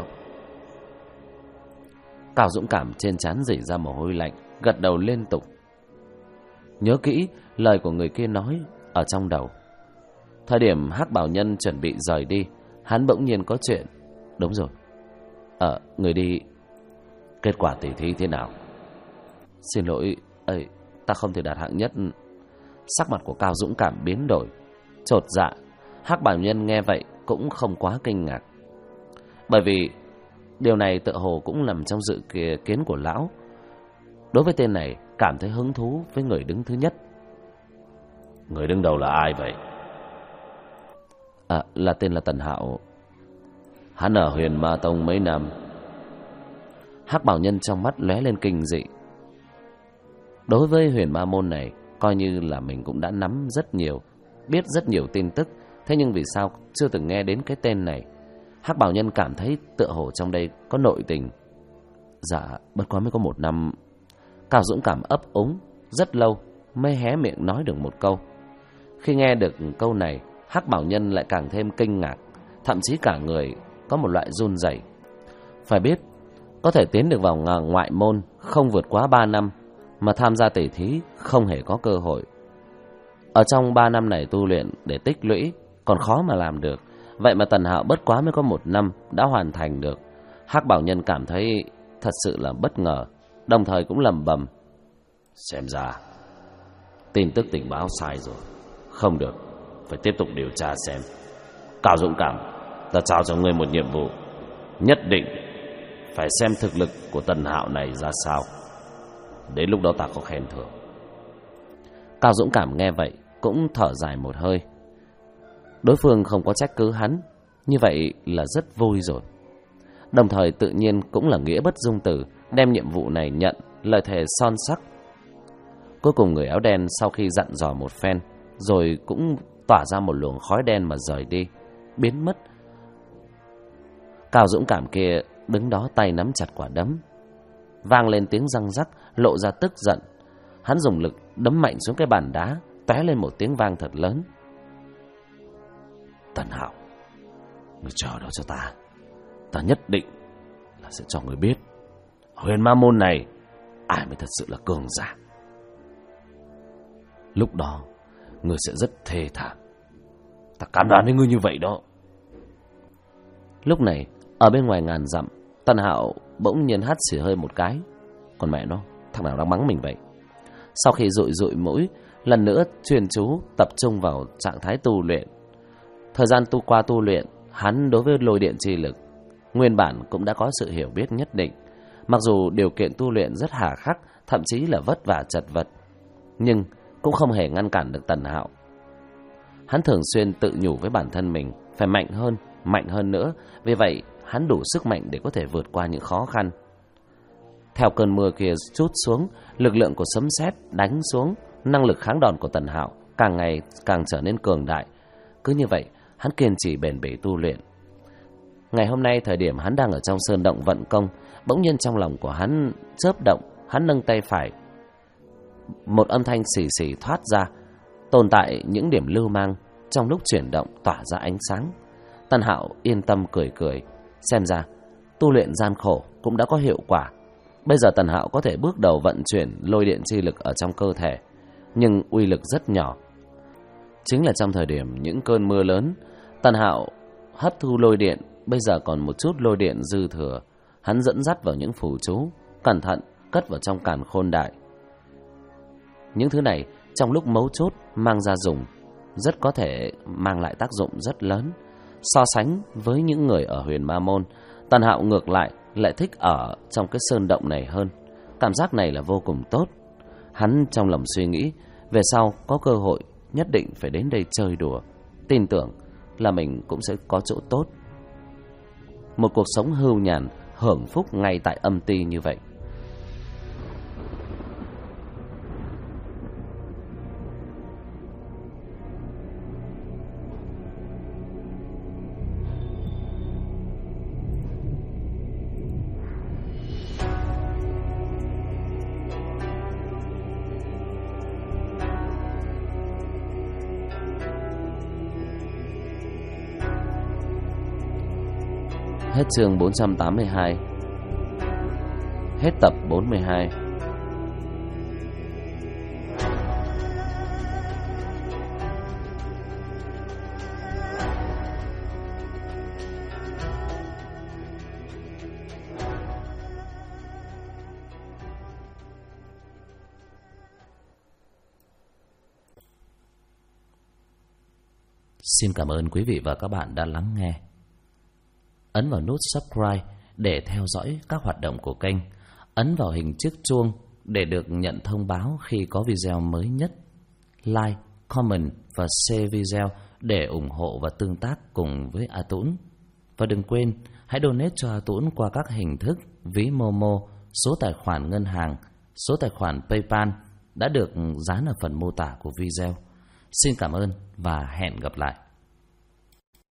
S1: Cao Dũng Cảm trên trán rỉ ra mồ hôi lạnh, gật đầu liên tục. Nhớ kỹ lời của người kia nói ở trong đầu. Thời điểm Hắc Bảo Nhân chuẩn bị rời đi, hắn bỗng nhiên có chuyện. Đúng rồi, người đi. Kết quả tỉ thí thế nào? Xin lỗi, ta không thể đạt hạng nhất. Sắc mặt của Cao Dũng Cảm biến đổi, chột dạ. Hắc Bảo Nhân nghe vậy cũng không quá kinh ngạc, bởi vì điều này tựa hồ cũng nằm trong dự kiến của lão. Đối với tên này cảm thấy hứng thú với người đứng thứ nhất. Người đứng đầu là ai vậy? Là tên là Tần Hạo. Hắn ở Huyền Ma Tông mấy năm? Hắc Bảo Nhân trong mắt lóe lên kinh dị. Đối với Huyền Ma Môn này, coi như là mình cũng đã nắm rất nhiều, biết rất nhiều tin tức. Thế nhưng vì sao chưa từng nghe đến cái tên này? Hắc Bảo Nhân cảm thấy tựa hồ trong đây có nội tình. Dạ, bất quá mới có 1 năm. Cao Dũng Cảm ấp úng rất lâu mới hé miệng nói được một câu. Khi nghe được câu này, Hắc Bảo Nhân lại càng thêm kinh ngạc, thậm chí cả người có một loại run rẩy. Phải biết, có thể tiến được vào ngoại môn không vượt quá 3 năm, mà tham gia tỉ thí không hề có cơ hội. Ở trong 3 năm này tu luyện để tích lũy còn khó mà làm được. Vậy mà Tần Hạo bất quá mới có 1 năm đã hoàn thành được. Hắc Bảo Nhân cảm thấy thật sự là bất ngờ, đồng thời cũng lẩm bẩm. Xem ra tin tức tình báo sai rồi. Không được, phải tiếp tục điều tra xem. Cao Dũng Cảm, ta trao cho ngươi một nhiệm vụ, nhất định phải xem thực lực của Tần Hạo này ra sao. Đến lúc đó ta có khen thưởng. Cao Dũng Cảm nghe vậy cũng thở dài một hơi. Đối phương không có trách cứ hắn, Như vậy là rất vui rồi. Đồng thời tự nhiên cũng là nghĩa bất dung từ, đem nhiệm vụ này nhận, lời thề son sắc. Cuối cùng người áo đen sau khi dặn dò một phen, rồi cũng tỏa ra một luồng khói đen mà rời đi, biến mất. Cao dũng cảm kia đứng đó tay nắm chặt quả đấm, vang lên tiếng răng rắc, lộ ra tức giận. Hắn dùng lực đấm mạnh xuống cái bàn đá, tóe lên một tiếng vang thật lớn. Tần Hạo, ngươi chờ đó cho ta. Ta nhất định là sẽ cho ngươi biết Huyền Ma Môn này ai mới thật sự là cường giả. Lúc đó ngươi sẽ rất thê thảm. Ta cam đoan với ngươi như vậy đó. Lúc này ở bên ngoài ngàn dặm, Tần Hạo bỗng nhiên hắt xì hơi một cái. Còn mẹ nó, thằng nào đang mắng mình vậy? Sau khi dụi mũi, lần nữa chuyên chú tập trung vào trạng thái tu luyện. Thời gian qua tu luyện, hắn đối với lôi điện chi lực nguyên bản cũng đã có sự hiểu biết nhất định. Mặc dù điều kiện tu luyện rất hà khắc, thậm chí là vất vả chật vật, nhưng cũng không hề ngăn cản được Tần Hạo. Hắn thường xuyên tự nhủ với bản thân mình phải mạnh hơn nữa. Vì vậy hắn đủ sức mạnh để có thể vượt qua những khó khăn. Theo cơn mưa kia trút xuống, lực lượng của sấm sét đánh xuống, năng lực kháng đòn của Tần Hạo càng ngày càng trở nên cường đại. Cứ như vậy, hắn kiên trì bền bỉ tu luyện. Ngày hôm nay, thời điểm hắn đang ở trong sơn động vận công, bỗng nhiên trong lòng của hắn chớp động. Hắn nâng tay phải, một âm thanh xì xì thoát ra, tồn tại những điểm lưu mang, trong lúc chuyển động tỏa ra ánh sáng. Tần Hạo yên tâm cười cười, xem ra tu luyện gian khổ cũng đã có hiệu quả. Bây giờ Tần Hạo có thể bước đầu vận chuyển lôi điện chi lực ở trong cơ thể, nhưng uy lực rất nhỏ. Chính là trong thời điểm những cơn mưa lớn, Tần Hạo hấp thu lôi điện, bây giờ còn một chút lôi điện dư thừa. Hắn dẫn dắt vào những phù chú, cẩn thận cất vào trong càn khôn đại. Những thứ này trong lúc mấu chốt mang ra dùng, rất có thể mang lại tác dụng rất lớn. So sánh với những người ở Huyền Ma Môn, Tần Hạo ngược lại thích ở trong cái sơn động này hơn. Cảm giác này là vô cùng tốt. Hắn trong lòng suy nghĩ, về sau có cơ hội nhất định phải đến đây chơi đùa, tin tưởng là mình cũng sẽ có chỗ tốt. Một cuộc sống hưu nhàn, hưởng phúc ngay tại âm ty như vậy. Hết chương 482. Hết tập 42. Xin cảm ơn quý vị và các bạn đã lắng nghe. Ấn vào nút subscribe để theo dõi các hoạt động của kênh. Ấn vào hình chiếc chuông để được nhận thông báo khi có video mới nhất. Like, comment và share video để ủng hộ và tương tác cùng với A Tũng. Và đừng quên, hãy donate cho A Tũng qua các hình thức ví Momo, số tài khoản ngân hàng, số tài khoản PayPal đã được dán ở phần mô tả của video. Xin cảm ơn và hẹn gặp lại.